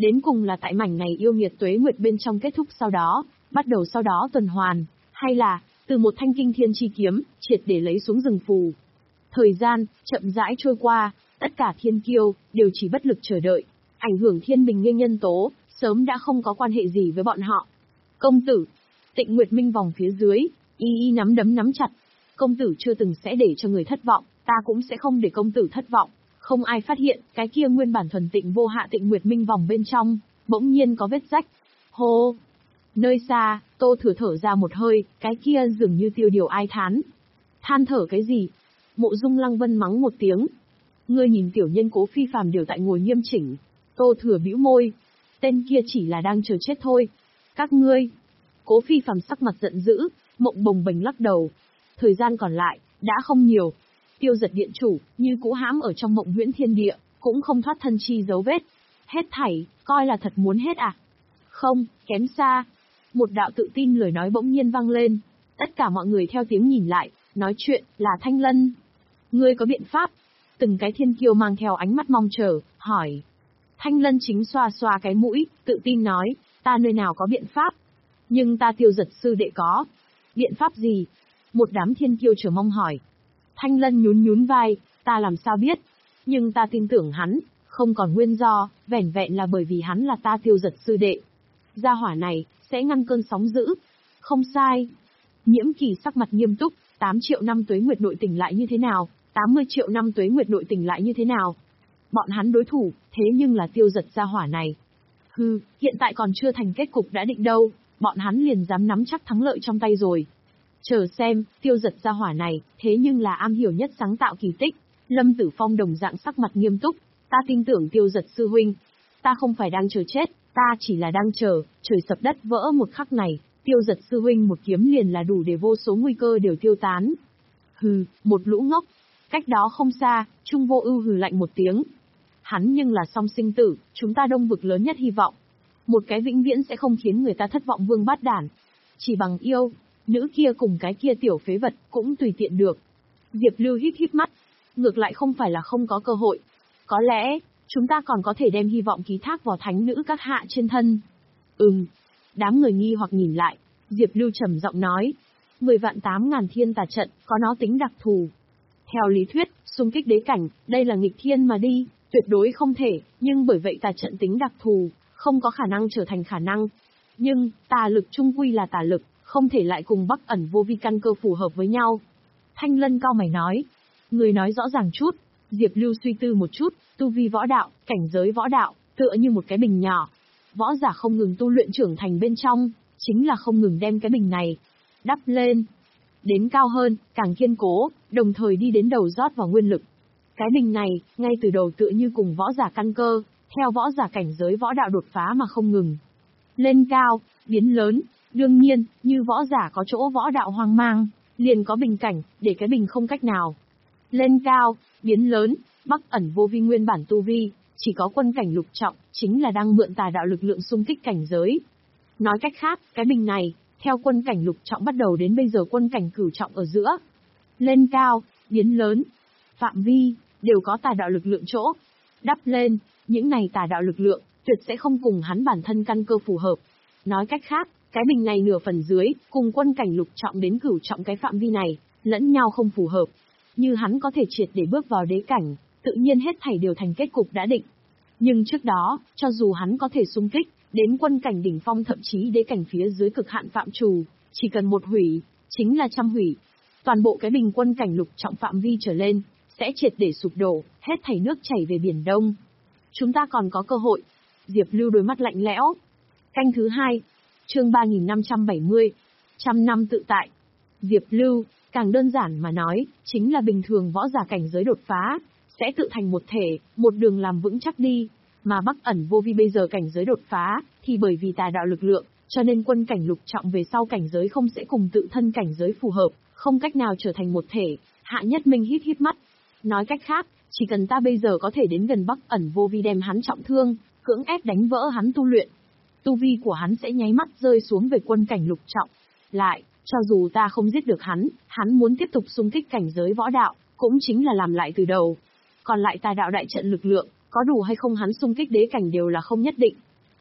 Đến cùng là tại mảnh này yêu nghiệt tuế nguyệt bên trong kết thúc sau đó, bắt đầu sau đó tuần hoàn, hay là, từ một thanh kinh thiên chi kiếm, triệt để lấy xuống rừng phù. Thời gian, chậm rãi trôi qua, tất cả thiên kiêu, đều chỉ bất lực chờ đợi. Ảnh hưởng thiên bình nghiêng nhân tố, sớm đã không có quan hệ gì với bọn họ. Công tử, Tịnh Nguyệt Minh vòng phía dưới, y y nắm đấm nắm chặt. Công tử chưa từng sẽ để cho người thất vọng, ta cũng sẽ không để công tử thất vọng. Không ai phát hiện, cái kia nguyên bản thuần tịnh vô hạ Tịnh Nguyệt Minh vòng bên trong, bỗng nhiên có vết rách. Hô! Nơi xa, Tô Thừa thở ra một hơi, cái kia dường như tiêu điều ai thán. Than thở cái gì? Mộ Dung Lăng Vân mắng một tiếng. Ngươi nhìn tiểu nhân Cố Phi Phàm đều tại ngồi nghiêm chỉnh. Tô Thừa bĩu môi. Tên kia chỉ là đang chờ chết thôi. Các ngươi. Cố Phi Phàm sắc mặt giận dữ, Mộng bồng bềnh lắc đầu. Thời gian còn lại, đã không nhiều. Tiêu Giật điện chủ, như cũ hãm ở trong mộng huyễn thiên địa, cũng không thoát thân chi dấu vết. Hết thảy, coi là thật muốn hết à? Không, kém xa. Một đạo tự tin lời nói bỗng nhiên vang lên. Tất cả mọi người theo tiếng nhìn lại, nói chuyện, là Thanh Lân. Ngươi có biện pháp? Từng cái thiên kiêu mang theo ánh mắt mong chờ, hỏi. Thanh Lân chính xoa xoa cái mũi, tự tin nói, ta nơi nào có biện pháp? Nhưng ta Tiêu Giật sư đệ có. Biện pháp gì? Một đám thiên kiêu chờ mong hỏi. Thanh Lân nhún nhún vai, ta làm sao biết? Nhưng ta tin tưởng hắn, không còn nguyên do, vẻn vẹn là bởi vì hắn là ta Tiêu Giật sư đệ. Gia hỏa này, sẽ ngăn cơn sóng dữ. Không sai. Nhiễm Kỳ sắc mặt nghiêm túc, tám triệu năm tuế nguyệt nội tình lại như thế nào? tám mươi triệu năm tuế nguyệt nội tình lại như thế nào? Bọn hắn đối thủ, thế nhưng là Tiêu Giật gia hỏa này. Hừ, hiện tại còn chưa thành kết cục đã định đâu, bọn hắn liền dám nắm chắc thắng lợi trong tay rồi. Chờ xem, Tiêu Giật gia hỏa này, thế nhưng là am hiểu nhất sáng tạo kỳ tích. Lâm Tử Phong đồng dạng sắc mặt nghiêm túc, ta tin tưởng Tiêu Giật sư huynh. Ta không phải đang chờ chết, ta chỉ là đang chờ, trời sập đất vỡ một khắc này, Tiêu Giật sư huynh một kiếm liền là đủ để vô số nguy cơ đều tiêu tán. Hừ, một lũ ngốc. Cách đó không xa, Trung Vô Ưu hừ lạnh một tiếng. Hắn nhưng là song sinh tử, chúng ta Đông vực lớn nhất hy vọng. Một cái vĩnh viễn sẽ không khiến người ta thất vọng vương bát đản. Chỉ bằng yêu, nữ kia cùng cái kia tiểu phế vật cũng tùy tiện được. Diệp Lưu híp híp mắt, ngược lại không phải là không có cơ hội. Có lẽ, chúng ta còn có thể đem hy vọng ký thác vào thánh nữ các hạ trên thân. Ừm. Đám người nghi hoặc nhìn lại, Diệp Lưu trầm giọng nói. Mười vạn tám ngàn thiên tà trận, có nó tính đặc thù. Theo lý thuyết, xung kích đế cảnh, đây là nghịch thiên mà đi, tuyệt đối không thể, nhưng bởi vậy tà trận tính đặc thù, không có khả năng trở thành khả năng. Nhưng, tà lực trung quy là tà lực, không thể lại cùng Bắc Ẩn Vô Vi căn cơ phù hợp với nhau. Thanh Lân cao mày nói. Người nói rõ ràng chút. Diệp Lưu suy tư một chút, tu vi võ đạo, cảnh giới võ đạo, tựa như một cái bình nhỏ. Võ giả không ngừng tu luyện trưởng thành bên trong, chính là không ngừng đem cái bình này đắp lên. Đến cao hơn, càng kiên cố, đồng thời đi đến đầu rót vào nguyên lực. Cái bình này, ngay từ đầu tựa như cùng võ giả căn cơ, theo võ giả cảnh giới võ đạo đột phá mà không ngừng. Lên cao, biến lớn, đương nhiên, như võ giả có chỗ võ đạo hoang mang, liền có bình cảnh, để cái bình không cách nào. Lên cao, biến lớn, Bắc Ẩn Vô Vi nguyên bản tu vi, chỉ có quân cảnh lục trọng, chính là đang mượn tà đạo lực lượng xung kích cảnh giới. Nói cách khác, cái bình này, theo quân cảnh lục trọng bắt đầu đến bây giờ quân cảnh cửu trọng ở giữa. Lên cao, biến lớn, phạm vi, đều có tà đạo lực lượng chỗ. Đắp lên, những này tà đạo lực lượng, tuyệt sẽ không cùng hắn bản thân căn cơ phù hợp. Nói cách khác, cái bình này nửa phần dưới, cùng quân cảnh lục trọng đến cửu trọng cái phạm vi này, lẫn nhau không phù hợp. Như hắn có thể triệt để bước vào đế cảnh, tự nhiên hết thảy đều thành kết cục đã định. Nhưng trước đó, cho dù hắn có thể xung kích, đến quân cảnh đỉnh phong thậm chí đế cảnh phía dưới cực hạn phạm trù, chỉ cần một hủy, chính là trăm hủy. Toàn bộ cái bình quân cảnh lục trọng phạm vi trở lên, sẽ triệt để sụp đổ, hết thảy nước chảy về Biển Đông. Chúng ta còn có cơ hội. Diệp Lưu đôi mắt lạnh lẽo. Canh thứ hai, chương ba nghìn năm trăm bảy mươi, trăm năm tự tại. Diệp Lưu, càng đơn giản mà nói, chính là bình thường võ giả cảnh giới đột phá, sẽ tự thành một thể, một đường làm vững chắc đi. Mà Bắc Ẩn Vô Vi bây giờ cảnh giới đột phá, thì bởi vì tà đạo lực lượng, cho nên quân cảnh lục trọng về sau cảnh giới không sẽ cùng tự thân cảnh giới phù hợp, không cách nào trở thành một thể. Hạ Nhất Minh hít hít mắt. Nói cách khác, chỉ cần ta bây giờ có thể đến gần Bắc Ẩn Vô Vi đem hắn trọng thương, cưỡng ép đánh vỡ hắn tu luyện, tu vi của hắn sẽ nháy mắt rơi xuống về quân cảnh lục trọng. Lại, cho dù ta không giết được hắn, hắn muốn tiếp tục xung kích cảnh giới võ đạo, cũng chính là làm lại từ đầu. Còn lại tà đạo đại trận lực lượng, có đủ hay không hắn xung kích đế cảnh đều là không nhất định,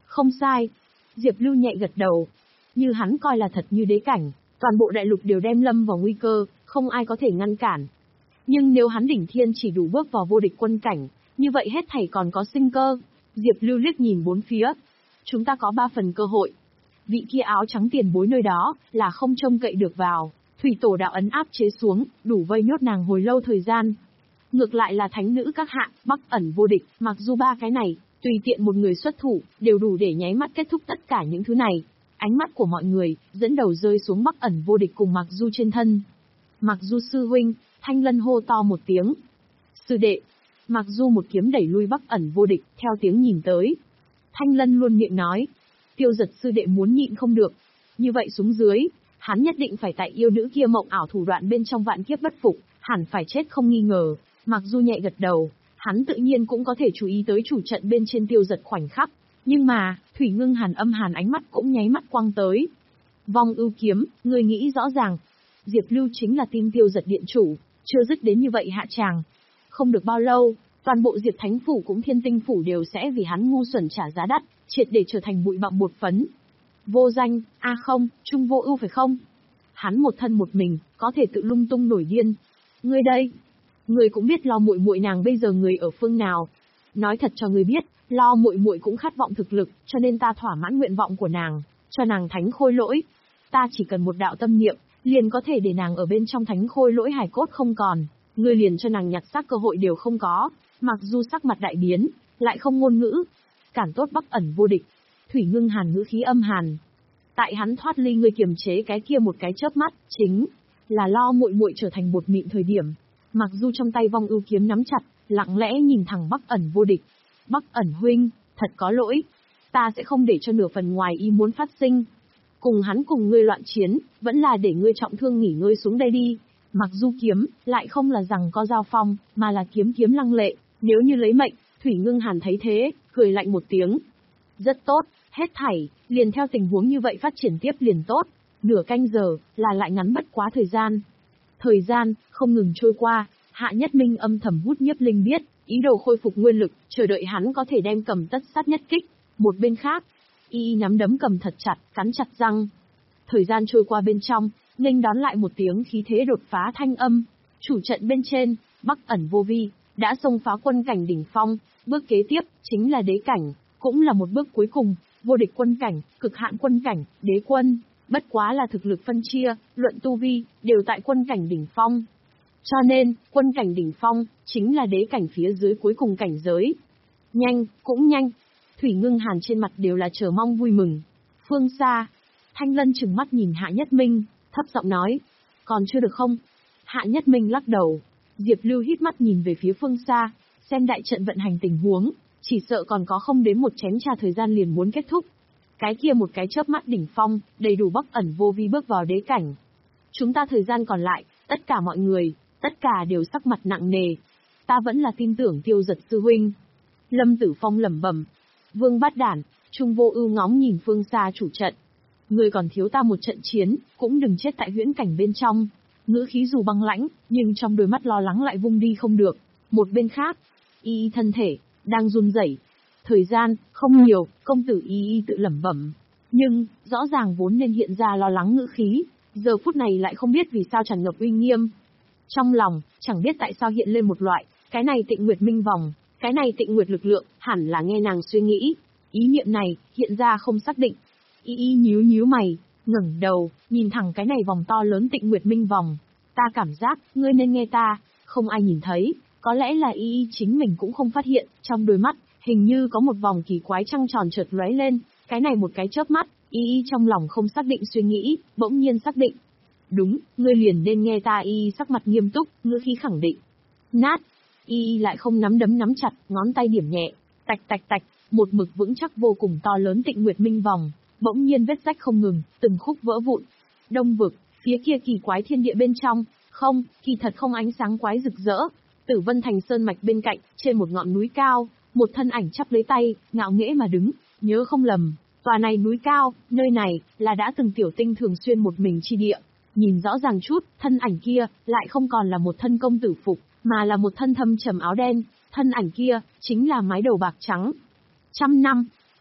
Không sai. Diệp Lưu nhẹ gật đầu. Như hắn coi là thật như đế cảnh, toàn bộ đại lục đều đem lâm vào nguy cơ, không ai có thể ngăn cản. Nhưng nếu hắn đỉnh thiên chỉ đủ bước vào vô địch quân cảnh, như vậy hết thảy còn có sinh cơ. Diệp Lưu liếc nhìn bốn phía. Chúng ta có ba phần cơ hội. Vị kia áo trắng tiền bối nơi đó, là không trông cậy được vào. Thủy tổ đạo ấn áp chế xuống, đủ vây nhốt nàng hồi lâu thời gian. Ngược lại là thánh nữ các hạ, Bắc ẩn vô địch, mặc dù ba cái này, tùy tiện một người xuất thủ, đều đủ để nháy mắt kết thúc tất cả những thứ này. Ánh mắt của mọi người, dẫn đầu rơi xuống Bắc ẩn vô địch cùng Mặc Du trên thân. Mặc Du sư huynh, Thanh Lân hô to một tiếng. Sư đệ. Mặc Du một kiếm đẩy lui Bắc ẩn vô địch, theo tiếng nhìn tới. Thanh Lân luôn miệng nói. Tiêu Giật sư đệ muốn nhịn không được. Như vậy xuống dưới, hắn nhất định phải tại yêu nữ kia mộng ảo thủ đoạn bên trong vạn kiếp bất phục, hẳn phải chết không nghi ngờ. Mặc Du nhẹ gật đầu, hắn tự nhiên cũng có thể chú ý tới chủ trận bên trên Tiêu Giật khoảnh khắc. Nhưng mà, Thủy Ngưng Hàn âm hàn ánh mắt cũng nháy mắt quang tới. Vong ưu kiếm, người nghĩ rõ ràng. Diệp Lưu chính là tim Tiêu Giật điện chủ, chưa dứt đến như vậy hạ tràng. Không được bao lâu, toàn bộ Diệp Thánh Phủ cũng Thiên Tinh Phủ đều sẽ vì hắn ngu xuẩn trả giá đắt, triệt để trở thành bụi bặm bột phấn. Vô danh, a à không, Trung Vô Ưu phải không? Hắn một thân một mình, có thể tự lung tung nổi điên. Ngươi đây, ngươi cũng biết Lo muội muội nàng bây giờ người ở phương nào. Nói thật cho ngươi biết, Lo muội muội cũng khát vọng thực lực, cho nên ta thỏa mãn nguyện vọng của nàng, cho nàng thánh khôi lỗi. Ta chỉ cần một đạo tâm niệm, liền có thể để nàng ở bên trong thánh khôi lỗi hài cốt không còn. Ngươi liền cho nàng nhặt xác cơ hội đều không có. Mặc dù sắc mặt đại biến, lại không ngôn ngữ. Cản tốt Bắc ẩn vô địch. Thủy Ngưng Hàn ngữ khí âm hàn. Tại hắn thoát ly ngươi kiềm chế cái kia một cái chớp mắt, chính là Lo muội muội trở thành bột mịn thời điểm. Mặc dù trong tay vong ưu kiếm nắm chặt, lặng lẽ nhìn thẳng Bắc ẩn vô địch. Bắc ẩn huynh, thật có lỗi. Ta sẽ không để cho nửa phần ngoài ý muốn phát sinh. Cùng hắn cùng ngươi loạn chiến, vẫn là để ngươi trọng thương nghỉ ngơi xuống đây đi. Mặc dù kiếm, lại không là rằng có giao phong, mà là kiếm kiếm lăng lệ. Nếu như lấy mệnh, Thủy Ngưng Hàn thấy thế, cười lạnh một tiếng. Rất tốt, hết thảy, liền theo tình huống như vậy phát triển tiếp liền tốt. Nửa canh giờ, là lại ngắn bất quá thời gian. Thời gian, không ngừng trôi qua, Hạ Nhất Minh âm thầm hút Nhiếp Linh biết, ý đồ khôi phục nguyên lực, chờ đợi hắn có thể đem cầm tất sát nhất kích. Một bên khác, y y nắm đấm cầm thật chặt, cắn chặt răng. Thời gian trôi qua bên trong, nghênh đón lại một tiếng khí thế đột phá thanh âm. Chủ trận bên trên, Bắc ẩn vô vi, đã xông phá quân cảnh đỉnh phong, bước kế tiếp, chính là đế cảnh, cũng là một bước cuối cùng, vô địch quân cảnh, cực hạn quân cảnh, đế quân, bất quá là thực lực phân chia, luận tu vi, đều tại quân cảnh đỉnh phong. Cho nên, quân cảnh đỉnh phong, chính là đế cảnh phía dưới cuối cùng cảnh giới. Nhanh, cũng nhanh. Thủy Ngưng Hàn trên mặt đều là chờ mong vui mừng. Phương xa, Thanh Lân trừng mắt nhìn Hạ Nhất Minh, thấp giọng nói, còn chưa được không? Hạ Nhất Minh lắc đầu. Diệp Lưu hít mắt nhìn về phía phương xa, xem đại trận vận hành tình huống, chỉ sợ còn có không đến một chén trà thời gian liền muốn kết thúc. Cái kia một cái chớp mắt đỉnh phong, đầy đủ Bắc ẩn vô vi bước vào đế cảnh. Chúng ta thời gian còn lại, tất cả mọi người, tất cả đều sắc mặt nặng nề. Ta vẫn là tin tưởng Tiêu Giật sư huynh. Lâm Tử Phong lẩm bẩm. Vương Bát Đản, Trung Vô Ưu ngóng nhìn phương xa chủ trận. Ngươi còn thiếu ta một trận chiến, cũng đừng chết tại huyễn cảnh bên trong. Ngữ khí dù băng lãnh, nhưng trong đôi mắt lo lắng lại vung đi không được. Một bên khác, Y Y thân thể đang run rẩy. Thời gian không nhiều, công tử Y Y tự lẩm bẩm. Nhưng, rõ ràng vốn nên hiện ra lo lắng ngữ khí, giờ phút này lại không biết vì sao tràn ngập uy nghiêm. Trong lòng, chẳng biết tại sao hiện lên một loại, cái này Tịnh Nguyệt Minh vòng, cái này Tịnh Nguyệt lực lượng, hẳn là nghe nàng suy nghĩ. Ý niệm này, hiện ra không xác định. Y Y nhíu nhíu mày, ngẩng đầu, nhìn thẳng cái này vòng to lớn Tịnh Nguyệt Minh vòng. Ta cảm giác, ngươi nên nghe ta, không ai nhìn thấy, có lẽ là Y Y chính mình cũng không phát hiện, trong đôi mắt, hình như có một vòng kỳ quái trăng tròn chợt lóe lên, cái này một cái chớp mắt, Y Y trong lòng không xác định suy nghĩ, bỗng nhiên xác định. Đúng, ngươi liền nên nghe ta. Y Y sắc mặt nghiêm túc, ngữ khí khẳng định. Nát, Y Y lại không nắm đấm nắm chặt, ngón tay điểm nhẹ, tạch tạch tạch, một mực vững chắc vô cùng to lớn Tịnh Nguyệt Minh vòng, bỗng nhiên vết rách không ngừng, từng khúc vỡ vụn. Đông vực, phía kia kỳ quái thiên địa bên trong, không, kỳ thật không ánh sáng quái rực rỡ. Tử Vân Thành sơn mạch bên cạnh, trên một ngọn núi cao, một thân ảnh chắp lấy tay, ngạo nghễ mà đứng, nhớ không lầm, tòa này núi cao, nơi này, là đã từng tiểu tinh thường xuyên một mình chi địa. Nhìn rõ ràng chút, thân ảnh kia, lại không còn là một thân công tử phục, mà là một thân thâm trầm áo đen, thân ảnh kia, chính là mái đầu bạc trắng. Trăm năm,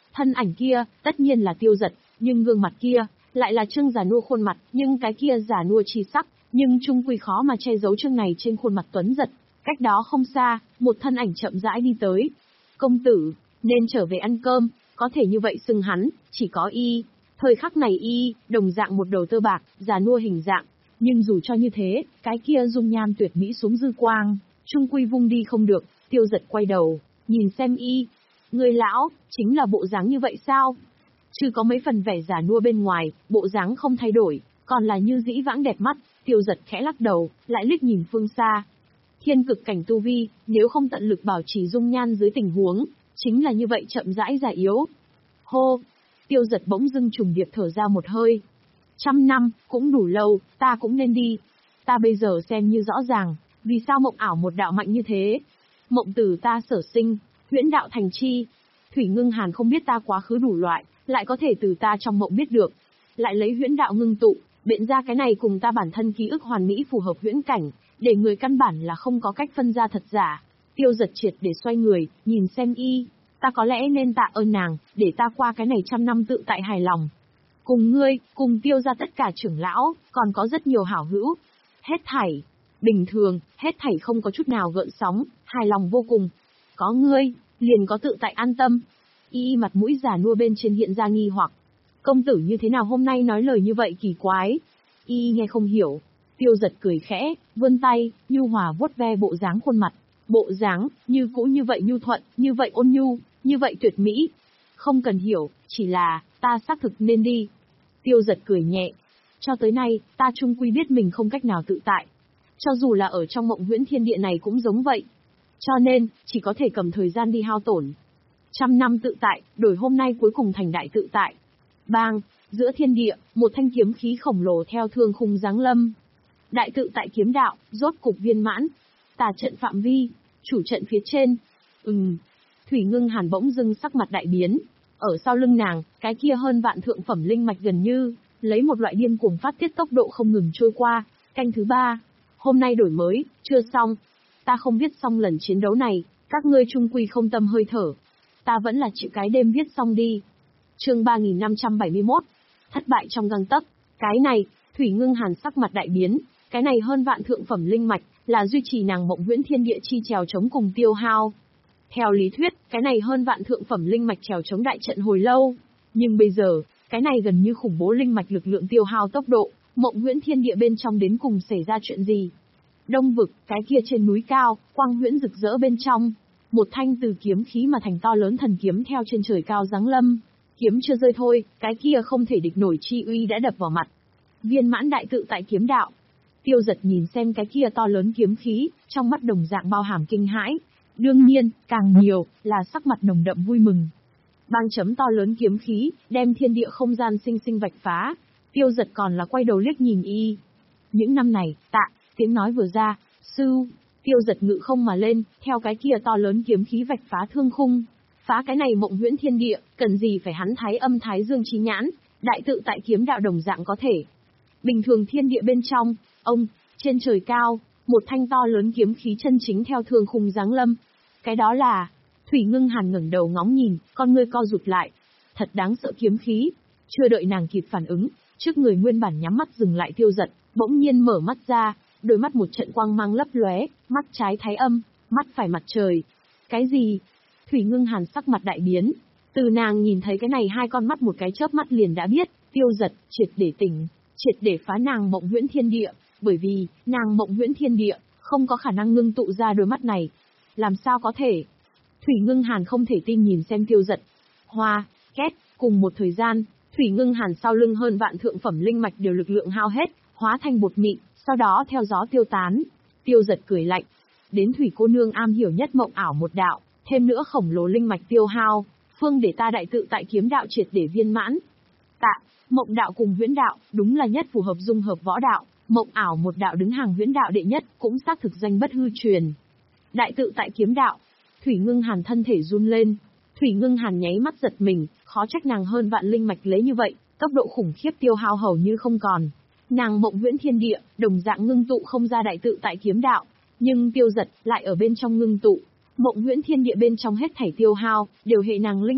Thân ảnh kia, tất nhiên là Tiêu Dật, nhưng gương mặt kia, lại là Trương già nua khuôn mặt, nhưng cái kia già nua chi sắc, nhưng chung quy khó mà che giấu Trương này trên khuôn mặt tuấn giật. Cách đó không xa, một thân ảnh chậm rãi đi tới. Công tử, nên trở về ăn cơm, có thể như vậy xưng hắn, chỉ có y. Thời khắc này y, đồng dạng một đầu tơ bạc, già nua hình dạng. Nhưng dù cho như thế, cái kia dung nhan tuyệt mỹ xuống dư quang, chung quy vung đi không được. Tiêu Dật quay đầu, nhìn xem y. Người lão, chính là bộ dáng như vậy sao? Chứ có mấy phần vẻ già nua bên ngoài, bộ dáng không thay đổi, còn là như dĩ vãng đẹp mắt. Tiêu Dật khẽ lắc đầu, lại liếc nhìn phương xa. Thiên cực cảnh tu vi, nếu không tận lực bảo trì dung nhan dưới tình huống, chính là như vậy chậm rãi già yếu. Hô! Tiêu Dật bỗng dưng trùng điệp thở ra một hơi. Trăm năm, cũng đủ lâu, ta cũng nên đi. Ta bây giờ xem như rõ ràng, vì sao mộng ảo một đạo mạnh như thế. Mộng từ ta sở sinh, huyễn đạo thành chi. Thủy Ngưng Hàn không biết ta quá khứ đủ loại, lại có thể từ ta trong mộng biết được. Lại lấy huyễn đạo ngưng tụ, biện ra cái này cùng ta bản thân ký ức hoàn mỹ phù hợp huyễn cảnh, để người căn bản là không có cách phân ra thật giả. Tiêu Dật triệt để xoay người, nhìn xem y. Ta có lẽ nên tạ ơn nàng, để ta qua cái này trăm năm tự tại hài lòng. Cùng ngươi, cùng Tiêu ra tất cả trưởng lão, còn có rất nhiều hảo hữu. Hết thảy, bình thường, hết thảy không có chút nào gợn sóng, hài lòng vô cùng. Có ngươi, liền có tự tại an tâm. Y mặt mũi già nua bên trên hiện ra nghi hoặc. Công tử như thế nào hôm nay nói lời như vậy kỳ quái? Y nghe không hiểu. Tiêu Dật cười khẽ, vươn tay, nhu hòa vuốt ve bộ dáng khuôn mặt. Bộ dáng, như cũ như vậy nhu thuận, như vậy ôn nhu, như vậy tuyệt mỹ. Không cần hiểu, chỉ là, ta xác thực nên đi. Tiêu Dật cười nhẹ. Cho tới nay, ta chung quy biết mình không cách nào tự tại. Cho dù là ở trong mộng huyễn thiên địa này cũng giống vậy. Cho nên, chỉ có thể cầm thời gian đi hao tổn. Trăm năm tự tại, đổi hôm nay cuối cùng thành đại tự tại. Bang, giữa thiên địa, một thanh kiếm khí khổng lồ theo thương khung giáng lâm. Đại tự tại kiếm đạo, rốt cục viên mãn. Tà trận phạm vi, chủ trận phía trên. Ừm. Thủy Ngưng Hàn bỗng dưng sắc mặt đại biến. Ở sau lưng nàng, cái kia hơn vạn thượng phẩm linh mạch gần như, lấy một loại điên cuồng phát tiết tốc độ không ngừng trôi qua. Canh thứ ba. Hôm nay đổi mới, chưa xong. Ta không viết xong lần chiến đấu này, các ngươi chung quy không tâm hơi thở. Ta vẫn là chịu cái đêm viết xong đi. Chương ba nghìn năm trăm bảy mươi mốt. Thất bại trong gang tấc. Cái này, Thủy Ngưng Hàn sắc mặt đại biến. Cái này hơn vạn thượng phẩm linh mạch, là duy trì nàng mộng huyễn thiên địa chi trèo chống cùng tiêu hao. Theo lý thuyết, cái này hơn vạn thượng phẩm linh mạch trèo chống đại trận hồi lâu. Nhưng bây giờ, cái này gần như khủng bố linh mạch lực lượng tiêu hao tốc độ, mộng huyễn thiên địa bên trong đến cùng xảy ra chuyện gì? Đông vực, cái kia trên núi cao, quang huyễn rực rỡ bên trong. Một thanh từ kiếm khí mà thành to lớn thần kiếm theo trên trời cao giáng lâm. Kiếm chưa rơi thôi, cái kia không thể địch nổi chi uy đã đập vào mặt. Viên mãn đại tự tại kiếm đạo. Tiêu Dật nhìn xem cái kia to lớn kiếm khí, trong mắt đồng dạng bao hàm kinh hãi. Đương nhiên, càng nhiều, là sắc mặt nồng đậm vui mừng. Bang chấm to lớn kiếm khí, đem thiên địa không gian sinh sinh vạch phá. Tiêu Dật còn là quay đầu liếc nhìn y. Những năm này, tạ, tiếng nói vừa ra, sư, Tiêu Dật ngự không mà lên, theo cái kia to lớn kiếm khí vạch phá thương khung. Phá cái này mộng huyễn thiên địa, cần gì phải hắn thái âm thái dương trí nhãn, đại tự tại kiếm đạo đồng dạng có thể. Bình thường thiên địa bên trong, ông, trên trời cao, một thanh to lớn kiếm khí chân chính theo thương khung giáng lâm. Cái đó là, Thủy Ngưng Hàn ngẩng đầu ngóng nhìn, con ngươi co rụt lại. Thật đáng sợ kiếm khí. Chưa đợi nàng kịp phản ứng, trước người nguyên bản nhắm mắt dừng lại Tiêu Dật, bỗng nhiên mở mắt ra, đôi mắt một trận quang mang lấp lóe, mắt trái thái âm, mắt phải mặt trời. Cái gì? Thủy Ngưng Hàn sắc mặt đại biến. Từ nàng nhìn thấy cái này hai con mắt một cái chớp mắt liền đã biết, Tiêu Dật triệt để tỉnh, triệt để phá nàng mộng huyễn thiên địa, bởi vì nàng mộng huyễn thiên địa không có khả năng ngưng tụ ra đôi mắt này. Làm sao có thể? Thủy Ngưng Hàn không thể tin nhìn xem Tiêu Dật. Hoa, két, cùng một thời gian, Thủy Ngưng Hàn sau lưng hơn vạn thượng phẩm linh mạch đều lực lượng hao hết, hóa thành bột mịn, sau đó theo gió tiêu tán. Tiêu Dật cười lạnh. Đến Thủy cô nương am hiểu nhất mộng ảo một đạo, thêm nữa khổng lồ linh mạch tiêu hao, phương để ta đại tự tại kiếm đạo triệt để viên mãn. Tạ, mộng đạo cùng huyễn đạo, đúng là nhất phù hợp dung hợp võ đạo, mộng ảo một đạo đứng hàng huyễn đạo đệ nhất, cũng xác thực danh bất hư truyền. Đại tự tại kiếm đạo. Thủy Ngưng Hàn thân thể run lên. Thủy Ngưng Hàn nháy mắt giật mình, khó trách nàng hơn vạn linh mạch lấy như vậy, tốc độ khủng khiếp tiêu hao hầu như không còn. Nàng mộng huyễn thiên địa, đồng dạng ngưng tụ không ra đại tự tại kiếm đạo, nhưng Tiêu Dật lại ở bên trong ngưng tụ. Mộng huyễn thiên địa bên trong hết thảy tiêu hao, đều hệ nàng linh mạch.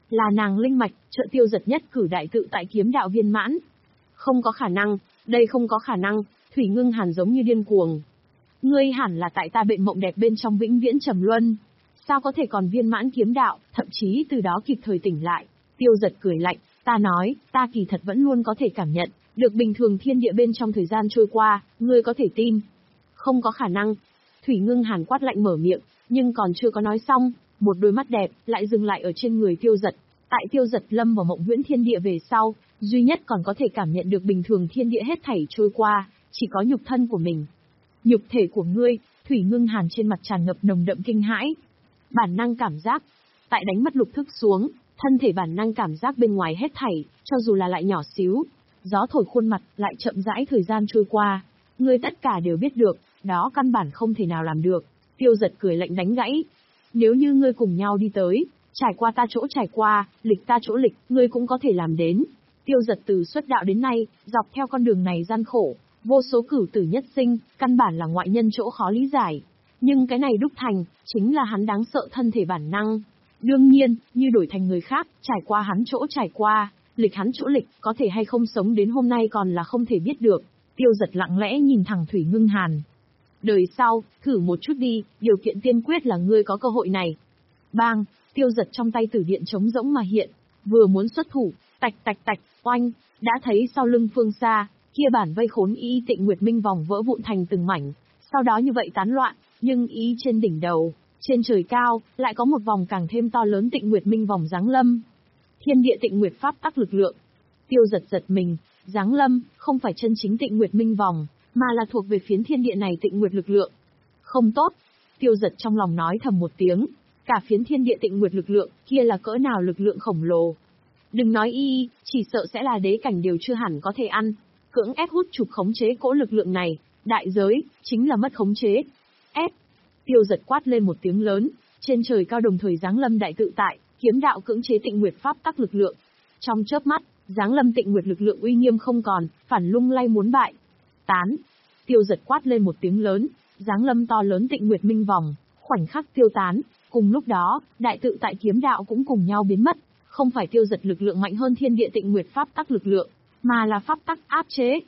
Là nàng linh mạch, trợ Tiêu Giật nhất cử đại tự tại kiếm đạo viên mãn. Không có khả năng, đây không có khả năng, Thủy Ngưng Hàn giống như điên cuồng. Ngươi hẳn là tại ta bệnh mộng đẹp bên trong vĩnh viễn trầm luân. Sao có thể còn viên mãn kiếm đạo, thậm chí từ đó kịp thời tỉnh lại. Tiêu Giật cười lạnh, ta nói, ta kỳ thật vẫn luôn có thể cảm nhận, được bình thường thiên địa bên trong thời gian trôi qua, ngươi có thể tin. Không có khả năng. Thủy Ngưng Hàn quát lạnh mở miệng, nhưng còn chưa có nói xong, một đôi mắt đẹp lại dừng lại ở trên người Tiêu Giật. Tại Tiêu Giật lâm vào mộng huyễn thiên địa về sau, duy nhất còn có thể cảm nhận được bình thường thiên địa hết thảy trôi qua, chỉ có nhục thân của mình. Nhục thể của ngươi, Thủy Ngưng Hàn trên mặt tràn ngập nồng đậm kinh hãi. Bản năng cảm giác, tại đánh mất lục thức xuống, thân thể bản năng cảm giác bên ngoài hết thảy, cho dù là lại nhỏ xíu, gió thổi khuôn mặt, lại chậm rãi thời gian trôi qua. Ngươi tất cả đều biết được, đó căn bản không thể nào làm được. Tiêu Giật cười lạnh đánh gãy. Nếu như ngươi cùng nhau đi tới, trải qua ta chỗ trải qua, lịch ta chỗ lịch, ngươi cũng có thể làm đến. Tiêu Giật từ xuất đạo đến nay, dọc theo con đường này gian khổ, vô số cửu tử nhất sinh, căn bản là ngoại nhân chỗ khó lý giải. Nhưng cái này đúc thành, chính là hắn đáng sợ thân thể bản năng. Đương nhiên, như đổi thành người khác, trải qua hắn chỗ trải qua, lịch hắn chỗ lịch, có thể hay không sống đến hôm nay còn là không thể biết được. Tiêu Giật lặng lẽ nhìn thẳng Thủy Ngưng Hàn. Đời sau, thử một chút đi, điều kiện tiên quyết là ngươi có cơ hội này. Bang, Tiêu Giật trong tay tử điện trống rỗng mà hiện, vừa muốn xuất thủ, tạch tạch tạch, oanh, đã thấy sau lưng phương xa, kia bản vây khốn Y Tịnh Nguyệt Minh vòng vỡ vụn thành từng mảnh, sau đó như vậy tán loạn, nhưng ý trên đỉnh đầu, trên trời cao, lại có một vòng càng thêm to lớn Tịnh Nguyệt Minh vòng giáng lâm. Thiên địa Tịnh Nguyệt pháp tắc lực lượng. Tiêu Giật giật mình, giáng lâm, không phải chân chính Tịnh Nguyệt Minh vòng, mà là thuộc về phiến thiên địa này Tịnh Nguyệt lực lượng. Không tốt. Tiêu Giật trong lòng nói thầm một tiếng, cả phiến thiên địa Tịnh Nguyệt lực lượng, kia là cỡ nào lực lượng khổng lồ. Đừng nói y, chỉ sợ sẽ là đế cảnh đều chưa hẳn có thể ăn. Cưỡng ép hút chụp khống chế cỗ lực lượng này, đại giới, chính là mất khống chế. Ép. Tiêu Giật quát lên một tiếng lớn, trên trời cao đồng thời giáng lâm đại tự tại, kiếm đạo cưỡng chế Tịnh Nguyệt pháp tắc lực lượng. Trong chớp mắt, giáng lâm Tịnh Nguyệt lực lượng uy nghiêm không còn, phản lung lay muốn bại. Tán. Tiêu Giật quát lên một tiếng lớn, giáng lâm to lớn Tịnh Nguyệt Minh vòng, khoảnh khắc tiêu tán. Cùng lúc đó, đại tự tại kiếm đạo cũng cùng nhau biến mất. Không phải Tiêu Giật lực lượng mạnh hơn thiên địa Tịnh Nguyệt pháp tắc lực lượng, mà là pháp tắc áp chế.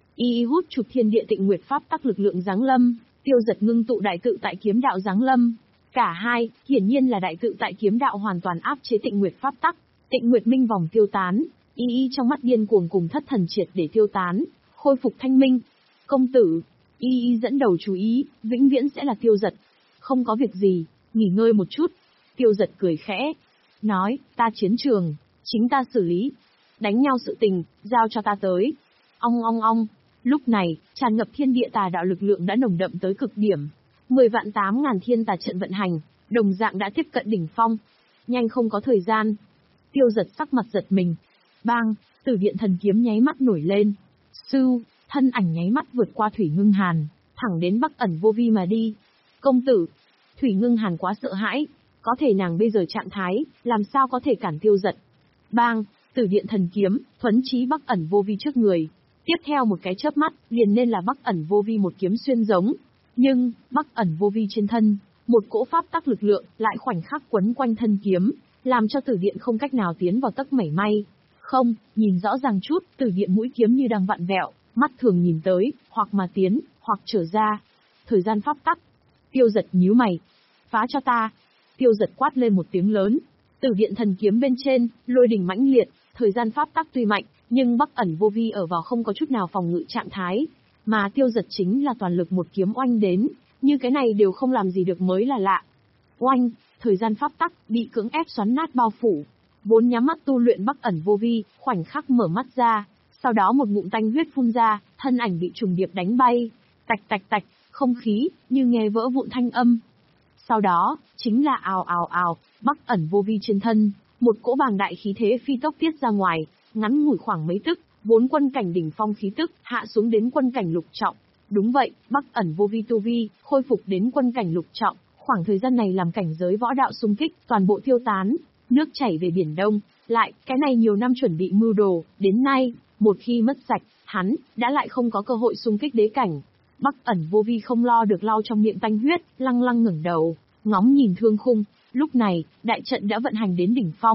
Y hút chụp thiên địa Tịnh Nguyệt pháp tắc lực lượng giáng lâm, Tiêu Giật ngưng tụ đại tự tại kiếm đạo giáng lâm. Cả hai, hiển nhiên là đại tự tại kiếm đạo hoàn toàn áp chế Tịnh Nguyệt pháp tắc, Tịnh Nguyệt Minh vòng tiêu tán, y y trong mắt điên cuồng cùng thất thần triệt để tiêu tán, khôi phục thanh minh. Công tử, y y dẫn đầu chú ý, vĩnh viễn sẽ là Tiêu Giật. Không có việc gì, nghỉ ngơi một chút. Tiêu Giật cười khẽ, nói, ta chiến trường, chính ta xử lý. Đánh nhau sự tình, giao cho ta tới. Ong ong ong. Lúc này, tràn ngập thiên địa tà đạo lực lượng đã nồng đậm tới cực điểm. Mười vạn tám ngàn thiên tà trận vận hành, đồng dạng đã tiếp cận đỉnh phong. Nhanh không có thời gian. Tiêu Giật sắc mặt giật mình. Bang, Tử Điện thần kiếm nháy mắt nổi lên. Sưu, thân ảnh nháy mắt vượt qua Thủy Ngưng Hàn, thẳng đến Bắc Ẩn Vô Vi mà đi. Công tử, Thủy Ngưng Hàn quá sợ hãi, có thể nàng bây giờ trạng thái, làm sao có thể cản Tiêu Giật. Bang, Tử Điện thần kiếm, thuấn chí Bắc Ẩn Vô Vi trước người. Tiếp theo một cái chớp mắt, liền nên là Bắc Ẩn Vô Vi một kiếm xuyên giống. Nhưng, Bắc Ẩn Vô Vi trên thân, một cỗ pháp tắc lực lượng lại khoảnh khắc quấn quanh thân kiếm, làm cho Tử Điện không cách nào tiến vào tấc mảy may. Không, nhìn rõ ràng chút, Tử Điện mũi kiếm như đang vặn vẹo, mắt thường nhìn tới, hoặc mà tiến, hoặc trở ra. Thời gian pháp tắc. Tiêu Giật nhíu mày. Phá cho ta. Tiêu Giật quát lên một tiếng lớn. Tử Điện thần kiếm bên trên, lôi đình mãnh liệt, thời gian pháp tắc tuy mạnh, nhưng Bắc Ẩn Vô Vi ở vào không có chút nào phòng ngự trạng thái, mà Tiêu Giật chính là toàn lực một kiếm oanh đến, như cái này đều không làm gì được mới là lạ. Oanh, thời gian pháp tắc bị cưỡng ép xoắn nát bao phủ. Vốn nhắm mắt tu luyện Bắc Ẩn Vô Vi, khoảnh khắc mở mắt ra, sau đó một ngụm tanh huyết phun ra, thân ảnh bị trùng điệp đánh bay, tạch tạch tạch, không khí như nghe vỡ vụn thanh âm. Sau đó, chính là ào ào ào, Bắc Ẩn Vô Vi trên thân, một cỗ bàng đại khí thế phi tốc tiết ra ngoài, ngắn ngủi khoảng mấy tức, vốn quân cảnh đỉnh phong khí tức, hạ xuống đến quân cảnh lục trọng. Đúng vậy, Bắc Ẩn Vô Vi tu vi, khôi phục đến quân cảnh lục trọng, khoảng thời gian này làm cảnh giới võ đạo xung kích, toàn bộ tiêu tán, nước chảy về biển Đông, lại, cái này nhiều năm chuẩn bị mưu đồ, đến nay, một khi mất sạch, hắn, đã lại không có cơ hội xung kích đế cảnh. Bắc Ẩn Vô Vi không lo được lau trong miệng tanh huyết, lăng lăng ngẩng đầu, ngóng nhìn thương khung, lúc này, đại trận đã vận hành đến đỉnh phong,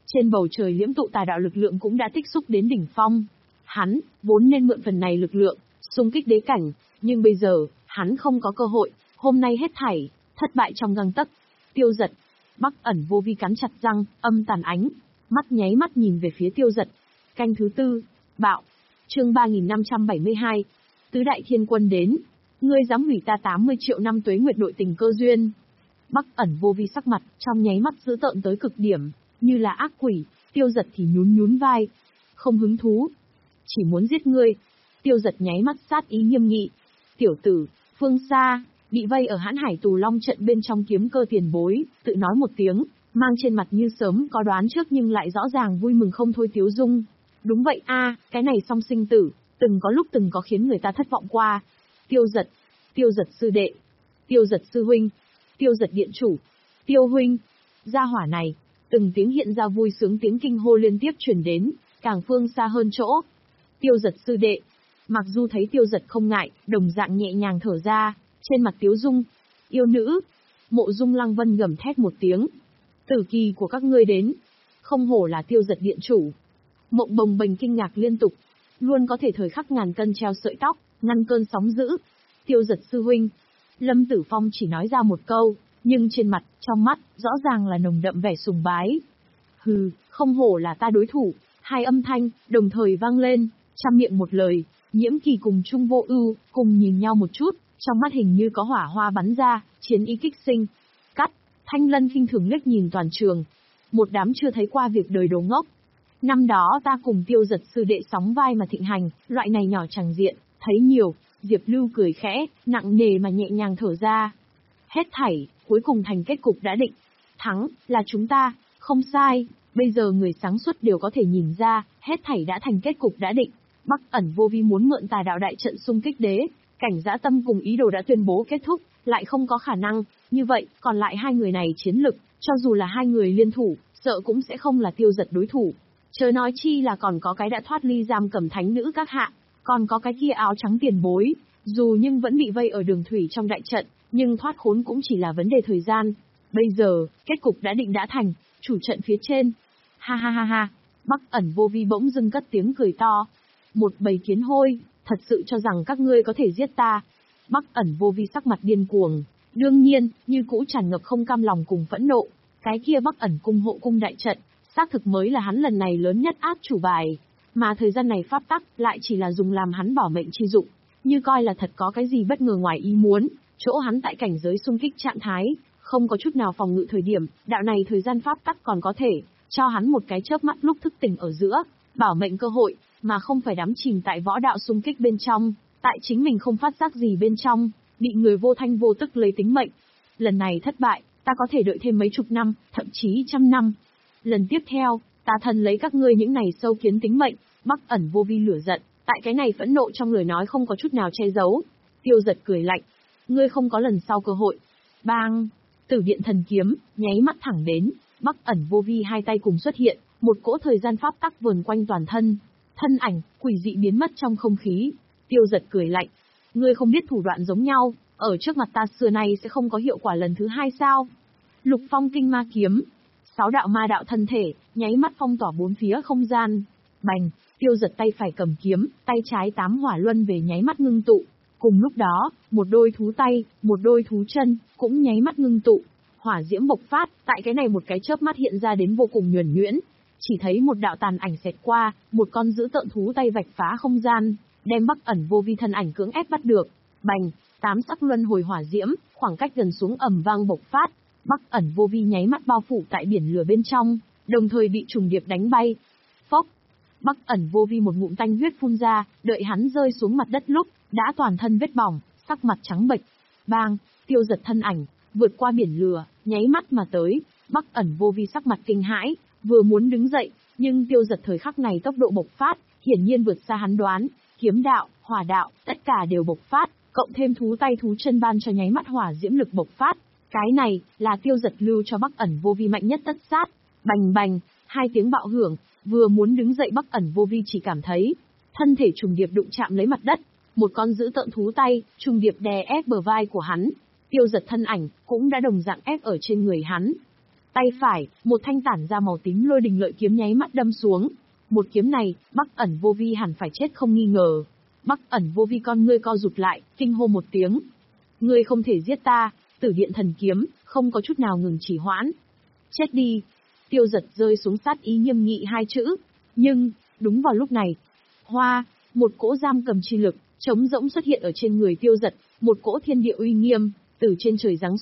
Trên bầu trời liễm tụ tà đạo lực lượng cũng đã tích xúc đến đỉnh phong. Hắn, vốn nên mượn phần này lực lượng, xung kích đế cảnh, nhưng bây giờ, hắn không có cơ hội, hôm nay hết thảy, thất bại trong gang tấc. Tiêu Dật, Bắc Ẩn Vô Vi cắn chặt răng, âm tàn ánh, mắt nháy mắt nhìn về phía Tiêu Dật. Canh thứ tư, bạo. Chương ba nghìn năm trăm bảy mươi hai. Tứ đại thiên quân đến, ngươi dám hủy ta tám mươi triệu năm tuế nguyệt nội tình cơ duyên. Bắc Ẩn Vô Vi sắc mặt trong nháy mắt dữ tợn tới cực điểm, như là ác quỷ. Tiêu Dật thì nhún nhún vai, không hứng thú, chỉ muốn giết ngươi. Tiêu Dật nháy mắt sát ý nghiêm nghị. Tiểu tử, phương xa, bị vây ở Hãn Hải Tù Long trận bên trong kiếm cơ tiền bối, tự nói một tiếng, mang trên mặt như sớm có đoán trước nhưng lại rõ ràng vui mừng không thôi tiếu dung. Đúng vậy a, cái này song sinh tử, từng có lúc từng có khiến người ta thất vọng qua. Tiêu Dật, Tiêu Dật sư đệ, Tiêu Dật sư huynh, Tiêu Dật điện chủ, Tiêu huynh. Gia hỏa này, từng tiếng hiện ra vui sướng tiếng kinh hô liên tiếp truyền đến, càng phương xa hơn chỗ. Tiêu Dật sư đệ. Mặc dù thấy Tiêu Dật không ngại, đồng dạng nhẹ nhàng thở ra, trên mặt tiếu dung. Yêu nữ. Mộ Dung Lăng Vân gầm thét một tiếng. Tử kỳ của các ngươi đến. Không hổ là Tiêu Dật điện chủ. Mộng bồng bềnh kinh ngạc liên tục. Luôn có thể thời khắc ngàn cân treo sợi tóc, ngăn cơn sóng dữ. Tiêu Dật sư huynh. Lâm Tử Phong chỉ nói ra một câu, nhưng trên mặt, trong mắt, rõ ràng là nồng đậm vẻ sùng bái. Hừ, không hổ là ta đối thủ. Hai âm thanh, đồng thời vang lên, trăm miệng một lời. Nhiễm Kỳ cùng Trung Vô Ưu cùng nhìn nhau một chút, trong mắt hình như có hỏa hoa bắn ra, chiến ý kích sinh. Cắt, Thanh Lân khinh thường liếc nhìn toàn trường. Một đám chưa thấy qua việc đời đồ ngốc. Năm đó ta cùng Tiêu Dật sư đệ sóng vai mà thịnh hành, loại này nhỏ chẳng diện, thấy nhiều. Diệp Lưu cười khẽ, nặng nề mà nhẹ nhàng thở ra. Hết thảy, cuối cùng thành kết cục đã định. Thắng, là chúng ta, không sai, bây giờ người sáng suốt đều có thể nhìn ra, hết thảy đã thành kết cục đã định. Bắc Ẩn Vô Vi muốn mượn tà đạo đại trận xung kích đế, cảnh dã tâm cùng ý đồ đã tuyên bố kết thúc, lại không có khả năng, như vậy, còn lại hai người này chiến lực, cho dù là hai người liên thủ, sợ cũng sẽ không là Tiêu Dật đối thủ. Chớ nói chi là còn có cái đã thoát ly giam cầm thánh nữ các hạ, còn có cái kia áo trắng tiền bối, dù nhưng vẫn bị vây ở đường thủy trong đại trận, nhưng thoát khốn cũng chỉ là vấn đề thời gian. Bây giờ, kết cục đã định đã thành, chủ trận phía trên. Ha ha ha ha, Bắc Ẩn Vô Vi bỗng dưng cất tiếng cười to. Một bầy kiến hôi, thật sự cho rằng các ngươi có thể giết ta. Bắc Ẩn Vô Vi sắc mặt điên cuồng, đương nhiên, như cũ tràn ngập không cam lòng cùng phẫn nộ. Cái kia Bắc Ẩn cung hộ cung đại trận, xác thực mới là hắn lần này lớn nhất át chủ bài, mà thời gian này pháp tắc lại chỉ là dùng làm hắn bảo mệnh chi dụng, như coi là thật có cái gì bất ngờ ngoài ý muốn. Chỗ hắn tại cảnh giới xung kích trạng thái, không có chút nào phòng ngự thời điểm, đạo này thời gian pháp tắc còn có thể cho hắn một cái chớp mắt lúc thức tỉnh ở giữa, bảo mệnh cơ hội, mà không phải đắm chìm tại võ đạo xung kích bên trong, tại chính mình không phát giác gì bên trong, bị người vô thanh vô tức lấy tính mệnh. Lần này thất bại, ta có thể đợi thêm mấy chục năm, thậm chí trăm năm. Lần tiếp theo, ta thân lấy các ngươi những này sâu kiến tính mệnh. Bắc Ẩn Vô Vi lửa giận, tại cái này phẫn nộ trong lời nói không có chút nào che giấu. Tiêu Dật cười lạnh, ngươi không có lần sau cơ hội. Bang, Tử Điện thần kiếm nháy mắt thẳng đến. Bắc Ẩn Vô Vi hai tay cùng xuất hiện, một cỗ thời gian pháp tắc vờn quanh toàn thân, thân ảnh quỷ dị biến mất trong không khí. Tiêu Dật cười lạnh, ngươi không biết thủ đoạn giống nhau, ở trước mặt ta xưa nay sẽ không có hiệu quả lần thứ hai sao? Lục Phong Kinh Ma kiếm, sáu đạo ma đạo thân thể, nháy mắt phong tỏa bốn phía không gian. Bành, Tiêu Dật tay phải cầm kiếm, tay trái tám hỏa luân về nháy mắt ngưng tụ. Cùng lúc đó, một đôi thú tay, một đôi thú chân, cũng nháy mắt ngưng tụ. Hỏa diễm bộc phát, tại cái này một cái chớp mắt hiện ra đến vô cùng nhuần nhuyễn. Chỉ thấy một đạo tàn ảnh xẹt qua, một con dữ tợn thú tay vạch phá không gian, đem Bắc Ẩn Vô Vi thân ảnh cưỡng ép bắt được. Bành, tám sắc luân hồi hỏa diễm, khoảng cách gần xuống ầm vang bộc phát. Bắc Ẩn Vô Vi nháy mắt bao phủ tại biển lửa bên trong, đồng thời bị trùng điệp đánh bay. Phốc, Bắc Ẩn Vô Vi một ngụm tanh huyết phun ra, đợi hắn rơi xuống mặt đất lúc, đã toàn thân vết bỏng, sắc mặt trắng bệch. Bang, Tiêu Dật thân ảnh vượt qua biển lửa, nháy mắt mà tới. Bắc Ẩn Vô Vi sắc mặt kinh hãi, vừa muốn đứng dậy, nhưng Tiêu Dật thời khắc này tốc độ bộc phát, hiển nhiên vượt xa hắn đoán, kiếm đạo, hỏa đạo, tất cả đều bộc phát, cộng thêm thú tay thú chân ban cho nháy mắt hỏa diễm lực bộc phát. Cái này là Tiêu Dật lưu cho Bắc Ẩn Vô Vi mạnh nhất tất sát. Bành bành, hai tiếng bạo hưởng, vừa muốn đứng dậy Bắc Ẩn Vô Vi chỉ cảm thấy thân thể trùng điệp đụng chạm lấy mặt đất, một con dữ tợn thú tay trùng điệp đè ép bờ vai của hắn. Tiêu Dật thân ảnh cũng đã đồng dạng ép ở trên người hắn. Tay phải, một thanh tản ra màu tím lôi đình lợi kiếm nháy mắt đâm xuống. Một kiếm này, Bắc Ẩn Vô Vi hẳn phải chết không nghi ngờ. Bắc Ẩn Vô Vi con ngươi co rụt lại, kinh hô một tiếng. Ngươi không thể giết ta, Tử Điện Thần Kiếm, không có chút nào ngừng trì hoãn. Chết đi. Tiêu Giật rơi xuống sát ý nghiêm nghị hai chữ. Nhưng, đúng vào lúc này, hoa, một cỗ giam cầm chi lực, trống rỗng xuất hiện ở trên người Tiêu Giật, một cỗ thiên địa uy nghiêm, từ trên trời giáng